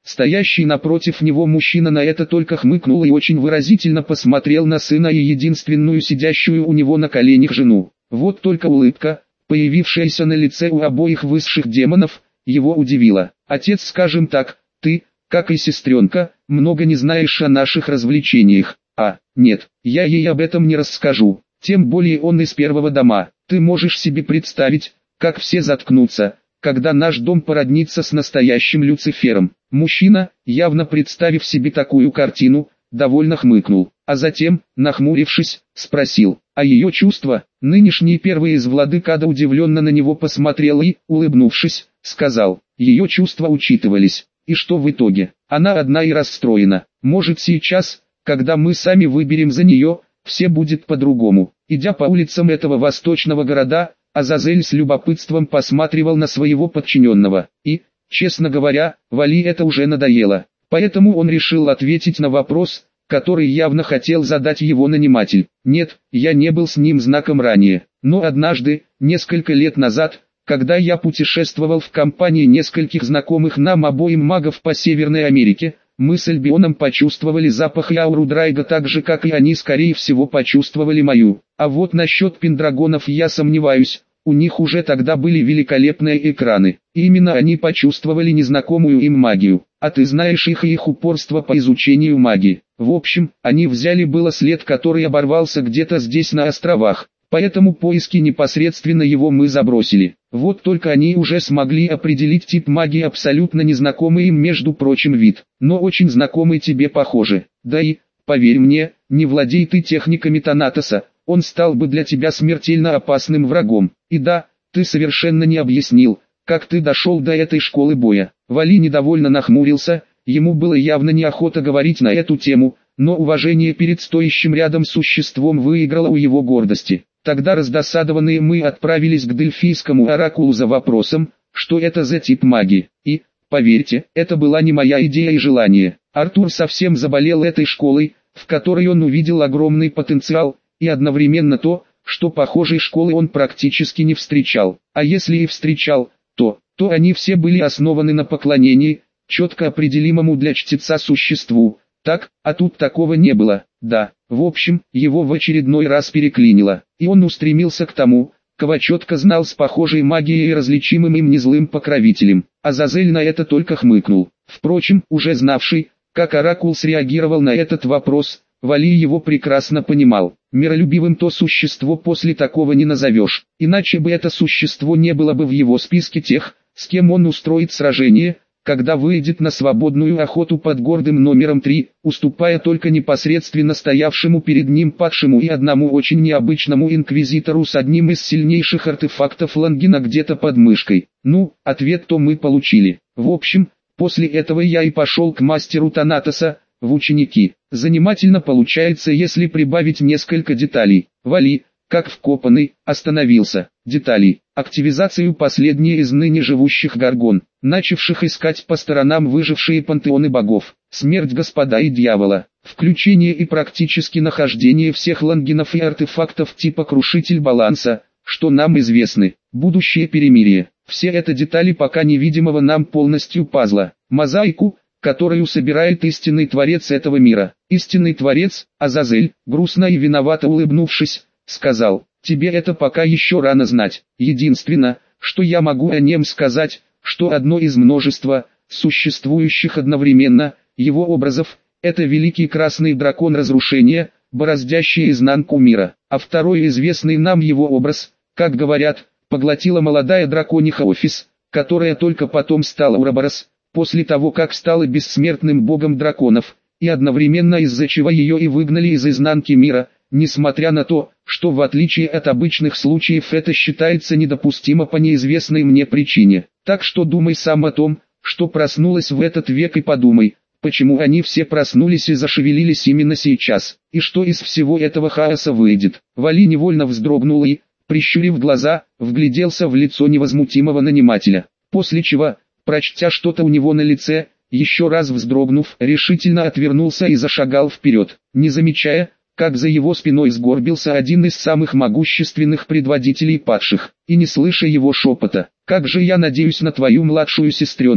Стоящий напротив него мужчина на это только хмыкнул и очень выразительно посмотрел на сына и единственную сидящую у него на коленях жену. Вот только улыбка, появившаяся на лице у обоих высших демонов, его удивила. «Отец, скажем так, ты, как и сестренка, много не знаешь о наших развлечениях. А, нет, я ей об этом не расскажу, тем более он из первого дома. Ты можешь себе представить, как все заткнутся, когда наш дом породнится с настоящим Люцифером». Мужчина, явно представив себе такую картину, довольно хмыкнул, а затем, нахмурившись, спросил, а ее чувства? Нынешний первый из владык ада удивленно на него посмотрел и, улыбнувшись, сказал, ее чувства учитывались. И что в итоге? Она одна и расстроена. Может сейчас, когда мы сами выберем за нее, все будет по-другому. Идя по улицам этого восточного города, Азазель с любопытством посматривал на своего подчиненного. И, честно говоря, Вали это уже надоело. Поэтому он решил ответить на вопрос, который явно хотел задать его наниматель. Нет, я не был с ним знаком ранее. Но однажды, несколько лет назад, когда я путешествовал в компании нескольких знакомых нам обоим магов по Северной Америке, мы с Альбионом почувствовали запах и ауру Драйга так же, как и они, скорее всего, почувствовали мою. А вот насчет пендрагонов я сомневаюсь, у них уже тогда были великолепные экраны. И именно они почувствовали незнакомую им магию. А ты знаешь их и их упорство по изучению магии. В общем, они взяли было след, который оборвался где-то здесь на островах. Поэтому поиски непосредственно его мы забросили. Вот только они уже смогли определить тип магии, абсолютно незнакомый им, между прочим, вид, но очень знакомый тебе, похоже. Да и, поверь мне, не владей ты техниками Танатоса, он стал бы для тебя смертельно опасным врагом. И да, ты совершенно не объяснил, как ты дошел до этой школы боя. Вали недовольно нахмурился, ему было явно неохота говорить на эту тему, но уважение перед стоящим рядом существом выиграло у его гордости. Тогда раздосадованные мы отправились к Дельфийскому оракулу за вопросом, что это за тип магии. И, поверьте, это была не моя идея и желание. Артур совсем заболел этой школой, в которой он увидел огромный потенциал, и одновременно то, что похожей школы он практически не встречал. А если и встречал, то, то они все были основаны на поклонении, четко определимому для чтеца существу. Так, а тут такого не было. Да, в общем, его в очередной раз переклинило, и он устремился к тому, кого четко знал с похожей магией и различимым им незлым покровителем. Азазель на это только хмыкнул. Впрочем, уже знавший, как Оракул среагировал на этот вопрос, Вали его прекрасно понимал. Миролюбивым то существо после такого не назовешь, иначе бы это существо не было бы в его списке тех, с кем он устроит сражение, когда выйдет на свободную охоту под гордым номером три, уступая только непосредственно стоявшему перед ним падшему и одному очень необычному инквизитору с одним из сильнейших артефактов Лангина где-то под мышкой. Ну, ответ-то мы получили. В общем, после этого я и пошел к мастеру Танатоса, в ученики. Занимательно получается, если прибавить несколько деталей. Вали, как вкопанный, остановился. Деталей. Активизацию последней из ныне живущих горгон, начавших искать по сторонам выжившие пантеоны богов, смерть господа и дьявола, включение и практически нахождение всех лангинов и артефактов типа крушитель баланса, что нам известны, будущее перемирие. Все это детали пока невидимого нам полностью пазла, мозаику, которую собирает истинный творец этого мира. Истинный творец, Азазель, грустно и виновато улыбнувшись, сказал, тебе это пока еще рано знать. Единственное, что я могу о нем сказать, что одно из множества, существующих одновременно, его образов, это великий красный дракон разрушения, бороздящий изнанку мира. А второй известный нам его образ, как говорят, поглотила молодая дракониха Офис, которая только потом стала Ураборос, после того как стала бессмертным богом драконов, и одновременно из-за чего ее и выгнали из изнанки мира, несмотря на то, что в отличие от обычных случаев это считается недопустимо по неизвестной мне причине. Так что думай сам о том, что проснулась в этот век, и подумай, почему они все проснулись и зашевелились именно сейчас, и что из всего этого хаоса выйдет. Вали невольно вздрогнул и, прищурив глаза, вгляделся в лицо невозмутимого нанимателя, после чего, прочтя что-то у него на лице, еще раз вздрогнув, решительно отвернулся и зашагал вперед, не замечая, как за его спиной сгорбился один из самых могущественных предводителей падших, и не слыша его шепота. «Как же я надеюсь на твою младшую сестренку,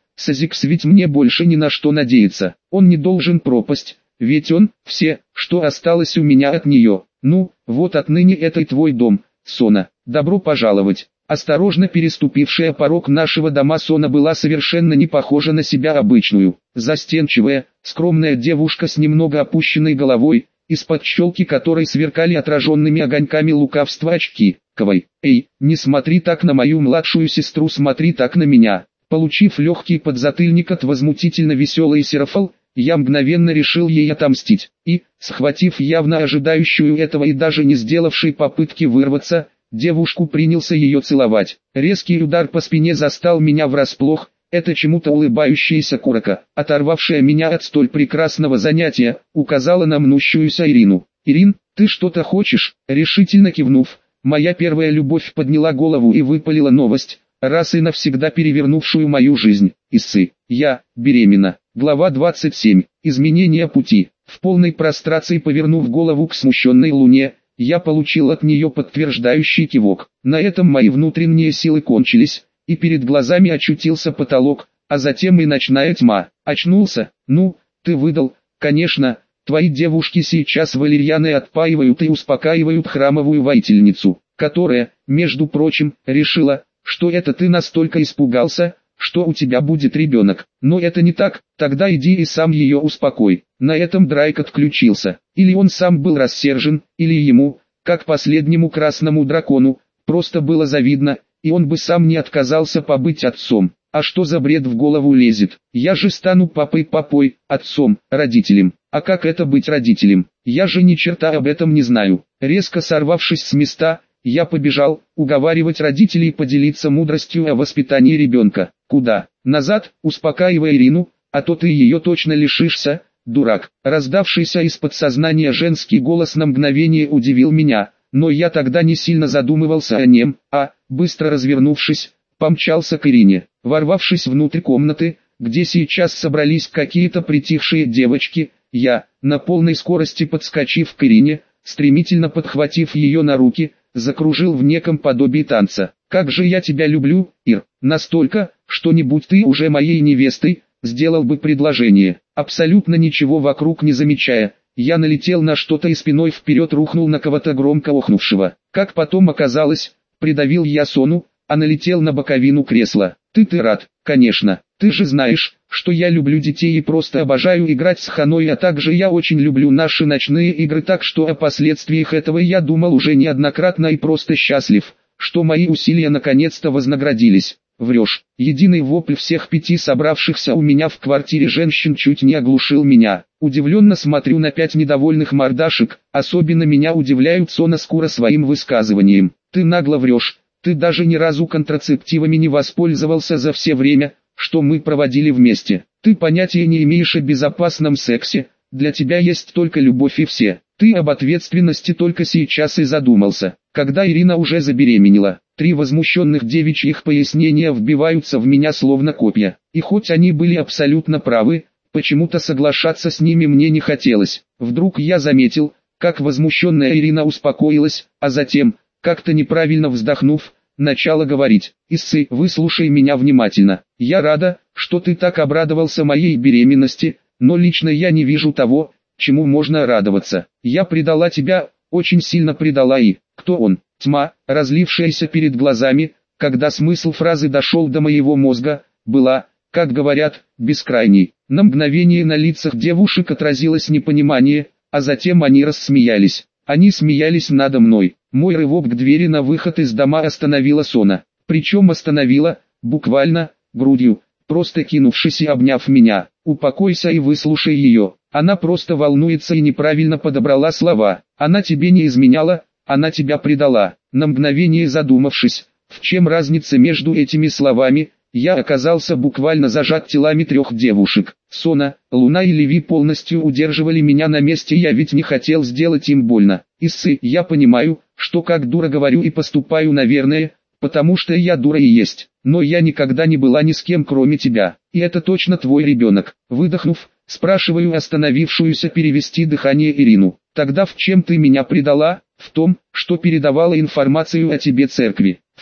Сазикс, ведь мне больше ни на что надеяться. Он не должен пропасть, ведь он, все, что осталось у меня от нее. Ну, вот отныне это и твой дом, Сона. Добро пожаловать. Осторожно переступившая порог нашего дома Сона была совершенно не похожа на себя обычную. Застенчивая, скромная девушка с немного опущенной головой, из-под щелки которой сверкали отраженными огоньками лукавства очки. Кавай, эй, не смотри так на мою младшую сестру, смотри так на меня. Получив легкий подзатыльник от возмутительно веселой Серафал, я мгновенно решил ей отомстить, и, схватив явно ожидающую этого и даже не сделавшей попытки вырваться, девушку принялся ее целовать. Резкий удар по спине застал меня врасплох, это чему-то улыбающаяся Куроко, оторвавшая меня от столь прекрасного занятия, указала на мнущуюся Ирину. «Ирин, ты что-то хочешь?» Решительно кивнув, моя первая любовь подняла голову и выпалила новость, раз и навсегда перевернувшую мою жизнь. Иссы, я, беременна. Глава двадцать семь. Изменение пути. В полной прострации повернув голову к смущенной луне, я получил от нее подтверждающий кивок. На этом мои внутренние силы кончились, и перед глазами очутился потолок, а затем и ночная тьма. Очнулся? Ну, ты выдал, конечно, твои девушки сейчас валерьяны отпаивают и успокаивают храмовую воительницу, которая, между прочим, решила, что это ты настолько испугался, что у тебя будет ребенок. Но это не так, тогда иди и сам ее успокой. На этом Драйк отключился. Или он сам был рассержен, или ему, как последнему красному дракону, просто было завидно, и он бы сам не отказался побыть отцом. А что за бред в голову лезет? Я же стану папой-папой, отцом, родителем. А как это быть родителем? Я же ни черта об этом не знаю. Резко сорвавшись с места, я побежал, уговаривать родителей поделиться мудростью о воспитании ребенка. Куда? Назад, успокаивая Ирину, а то ты ее точно лишишься, дурак. Раздавшийся из подсознания женский голос на мгновение удивил меня, но я тогда не сильно задумывался о нем, а, быстро развернувшись, помчался к Ирине. Ворвавшись внутрь комнаты, где сейчас собрались какие-то притихшие девочки, я, на полной скорости подскочив к Ирине, стремительно подхватив ее на руки, закружил в неком подобии танца. «Как же я тебя люблю, Ир, настолько, что не будь ты уже моей невестой, сделал бы предложение». Абсолютно ничего вокруг не замечая, я налетел на что-то и спиной вперед рухнул на кого-то громко охнувшего. Как потом оказалось, придавил я Сону, а налетел на боковину кресла. «Ты-ты рад, конечно, ты же знаешь, что я люблю детей и просто обожаю играть с Ханой, а также я очень люблю наши ночные игры, так что о последствиях этого я думал уже неоднократно и просто счастлив, что мои усилия наконец-то вознаградились». «Врешь». Единый вопль всех пяти собравшихся у меня в квартире женщин чуть не оглушил меня. Удивленно смотрю на пять недовольных мордашек, особенно меня удивляют Сона с Куро своим высказыванием. «Ты нагло врешь, ты даже ни разу контрацептивами не воспользовался за все время, что мы проводили вместе. Ты понятия не имеешь о безопасном сексе, для тебя есть только любовь и все. Ты об ответственности только сейчас и задумался, когда Ирина уже забеременела». Три возмущенных девичьих пояснения вбиваются в меня словно копья. И хоть они были абсолютно правы, почему-то соглашаться с ними мне не хотелось. Вдруг я заметил, как возмущенная Ирина успокоилась, а затем, как-то неправильно вздохнув, начала говорить: «Иссы, выслушай меня внимательно. Я рада, что ты так обрадовался моей беременности, но лично я не вижу того, чему можно радоваться. Я предала тебя, очень сильно предала, и кто он?» Тьма, разлившаяся перед глазами, когда смысл фразы дошел до моего мозга, была, как говорят, бескрайней. На мгновение на лицах девушек отразилось непонимание, а затем они рассмеялись. Они смеялись надо мной. Мой рывок к двери на выход из дома остановила Сона. Причем остановила, буквально, грудью, просто кинувшись и обняв меня. «Упокойся и выслушай ее. Она просто волнуется и неправильно подобрала слова. Она тебе не изменяла, она тебя предала». На мгновение задумавшись, в чем разница между этими словами, я оказался буквально зажат телами трех девушек. Сона, Луна и Леви полностью удерживали меня на месте, я ведь не хотел сделать им больно. «Иссы, я понимаю, что как дура говорю и поступаю, наверное, потому что я дура и есть, но я никогда не была ни с кем кроме тебя, и это точно твой ребенок». Выдохнув, спрашиваю остановившуюся перевести дыхание Ирину: «Тогда в чем ты меня предала?» «В том, что передавала информацию о тебе церкви. В том,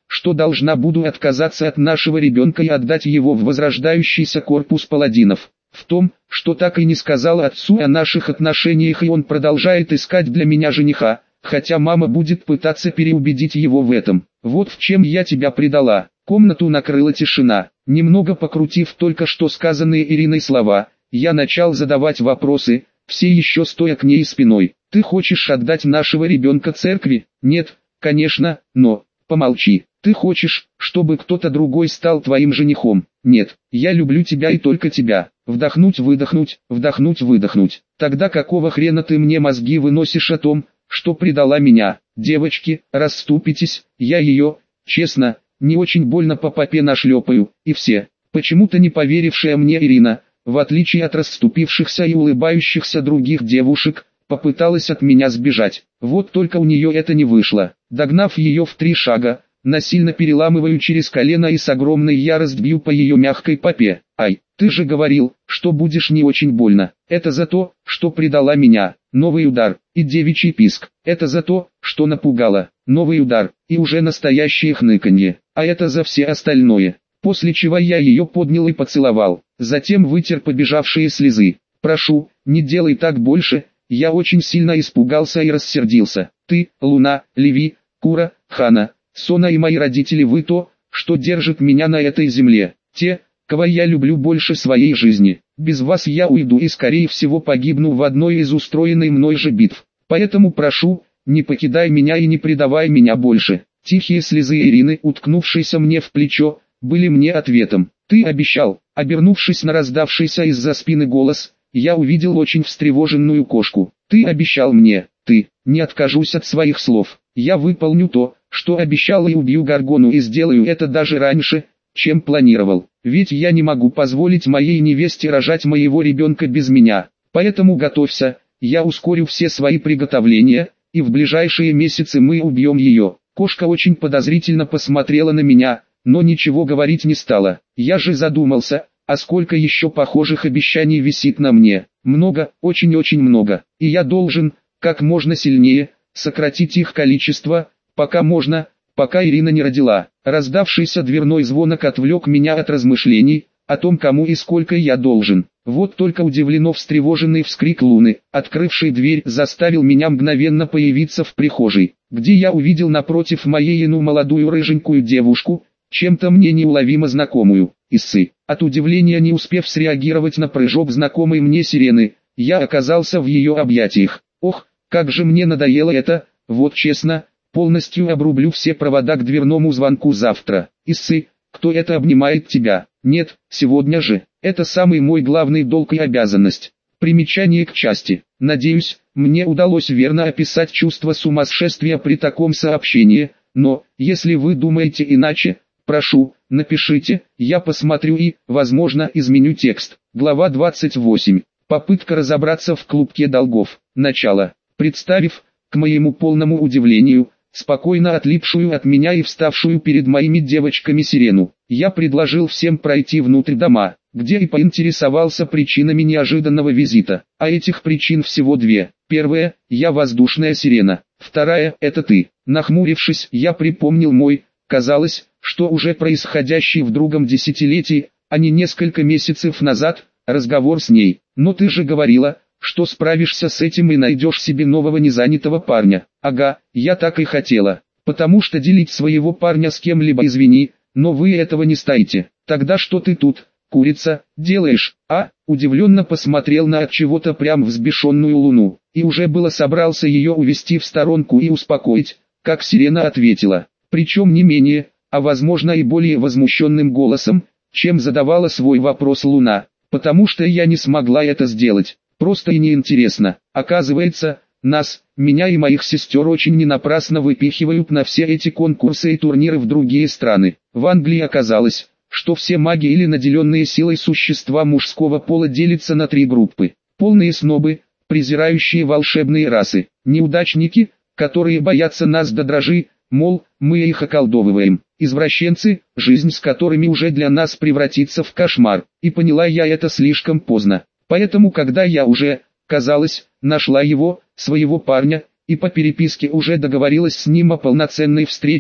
что должна буду отказаться от нашего ребенка и отдать его в возрождающийся корпус паладинов. В том, что так и не сказала отцу о наших отношениях, и он продолжает искать для меня жениха, хотя мама будет пытаться переубедить его в этом. Вот в чем я тебя предала. Комнату накрыла тишина. Немного покрутив только что сказанные Ириной слова, я начал задавать вопросы, все еще стоя к ней спиной. Ты хочешь отдать нашего ребенка церкви? Нет, конечно, но... Помолчи. Ты хочешь, чтобы кто-то другой стал твоим женихом? Нет, я люблю тебя и только тебя. Вдохнуть-выдохнуть, вдохнуть-выдохнуть. Тогда какого хрена ты мне мозги выносишь о том, что предала меня? Девочки, расступитесь, я ее, честно, не очень больно по попе нашлепаю, и все. Почему-то не поверившая мне Ирина, в отличие от расступившихся и улыбающихся других девушек, попыталась от меня сбежать. Вот только у нее это не вышло. Догнав ее в три шага, насильно переламываю через колено и с огромной яростью бью по ее мягкой попе. Ай, ты же говорил, что будешь не очень больно. Это за то, что предала меня. Новый удар и девичий писк. Это за то, что напугала. Новый удар и уже настоящее хныканье. А это за все остальное. После чего я ее поднял и поцеловал. Затем вытер побежавшие слезы. Прошу, не делай так больше. Я очень сильно испугался и рассердился. Ты, Луна, Леви, Кура, Хана, Сона и мои родители, вы то, что держит меня на этой земле. Те, кого я люблю больше своей жизни. Без вас я уйду и скорее всего погибну в одной из устроенной мной же битв. Поэтому прошу, не покидай меня и не предавай меня больше. Тихие слезы Ирины, уткнувшиеся мне в плечо, были мне ответом. Ты обещал. Обернувшись на раздавшийся из-за спины голос, я увидел очень встревоженную кошку. Ты обещал мне. Ты, не откажусь от своих слов. Я выполню то, что обещал, и убью Гаргону, и сделаю это даже раньше, чем планировал. Ведь я не могу позволить моей невесте рожать моего ребенка без меня. Поэтому готовься, я ускорю все свои приготовления, и в ближайшие месяцы мы убьем ее. Кошка очень подозрительно посмотрела на меня, но ничего говорить не стала. Я же задумался, а сколько еще похожих обещаний висит на мне. Много, очень-очень много. И я должен, как можно сильнее, сократить их количество, пока можно, пока Ирина не родила. Раздавшийся дверной звонок отвлек меня от размышлений о том, кому и сколько я должен. Вот только удивленно встревоженный вскрик Луны, открывший дверь, заставил меня мгновенно появиться в прихожей, где я увидел напротив моей Ину молодую рыженькую девушку, чем-то мне неуловимо знакомую. Иссы. От удивления, не успев среагировать на прыжок знакомой мне сирены, я оказался в ее объятиях. Ох, как же мне надоело это, вот честно, полностью обрублю все провода к дверному звонку завтра. Иссы, кто это обнимает тебя? Нет, сегодня же. Это самый мой главный долг и обязанность. Примечание к части. Надеюсь, мне удалось верно описать чувство сумасшествия при таком сообщении, но, если вы думаете иначе, прошу, напишите, я посмотрю и, возможно, изменю текст. Глава двадцать восемь. Попытка разобраться в клубке долгов. Начало. Представив, к моему полному удивлению, спокойно отлипшую от меня и вставшую перед моими девочками сирену, я предложил всем пройти внутрь дома, где и поинтересовался причинами неожиданного визита. А этих причин всего две. Первая – я воздушная сирена. Вторая – это ты. Нахмурившись, я припомнил мой, казалось, что уже происходящий в другом десятилетии, а не несколько месяцев назад, разговор с ней. Но ты же говорила, что справишься с этим и найдешь себе нового незанятого парня. Ага, я так и хотела. Потому что делить своего парня с кем-либо, извини, но вы этого не стоите. Тогда что ты тут, курица, делаешь? А, удивленно посмотрел на от чего-то прям взбешенную Луну. И уже было собрался ее увести в сторонку и успокоить, как сирена ответила. Причем не менее, а возможно и более возмущенным голосом, чем задавала свой вопрос Луна. Потому что я не смогла это сделать. Просто и неинтересно. Оказывается, нас, меня и моих сестер очень не напрасно выпихивают на все эти конкурсы и турниры в другие страны. В Англии оказалось, что все маги или наделенные силой существа мужского пола делятся на три группы. Полные снобы, презирающие волшебные расы. Неудачники, которые боятся нас до дрожи, мол, мы их околдовываем. Извращенцы, жизнь с которыми уже для нас превратится в кошмар. И поняла я это слишком поздно. Поэтому когда я уже, казалось, нашла его, своего парня, и по переписке уже договорилась с ним о полноценной встрече,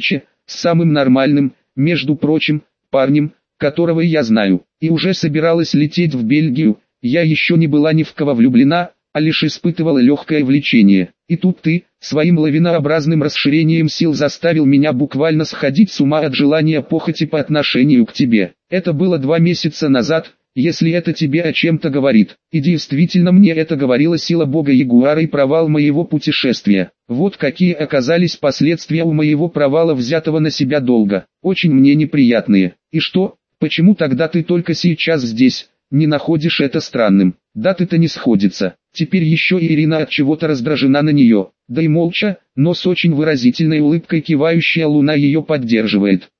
с самым нормальным, между прочим, парнем, которого я знаю, и уже собиралась лететь в Бельгию. Я еще не была ни в кого влюблена, а лишь испытывала легкое влечение. И тут ты, своим лавинообразным расширением сил заставил меня буквально сходить с ума от желания похоти по отношению к тебе. Это было два месяца назад, если это тебе о чем-то говорит. И действительно мне это говорила сила бога Ягуара и провал моего путешествия. Вот какие оказались последствия у моего провала, взятого на себя долга. Очень мне неприятные. И что, почему тогда ты только сейчас здесь? Не находишь это странным? Даты-то не сходятся. Теперь еще и Ирина от чего-то раздражена на нее. Да и молча, но с очень выразительной улыбкой кивающая Луна ее поддерживает.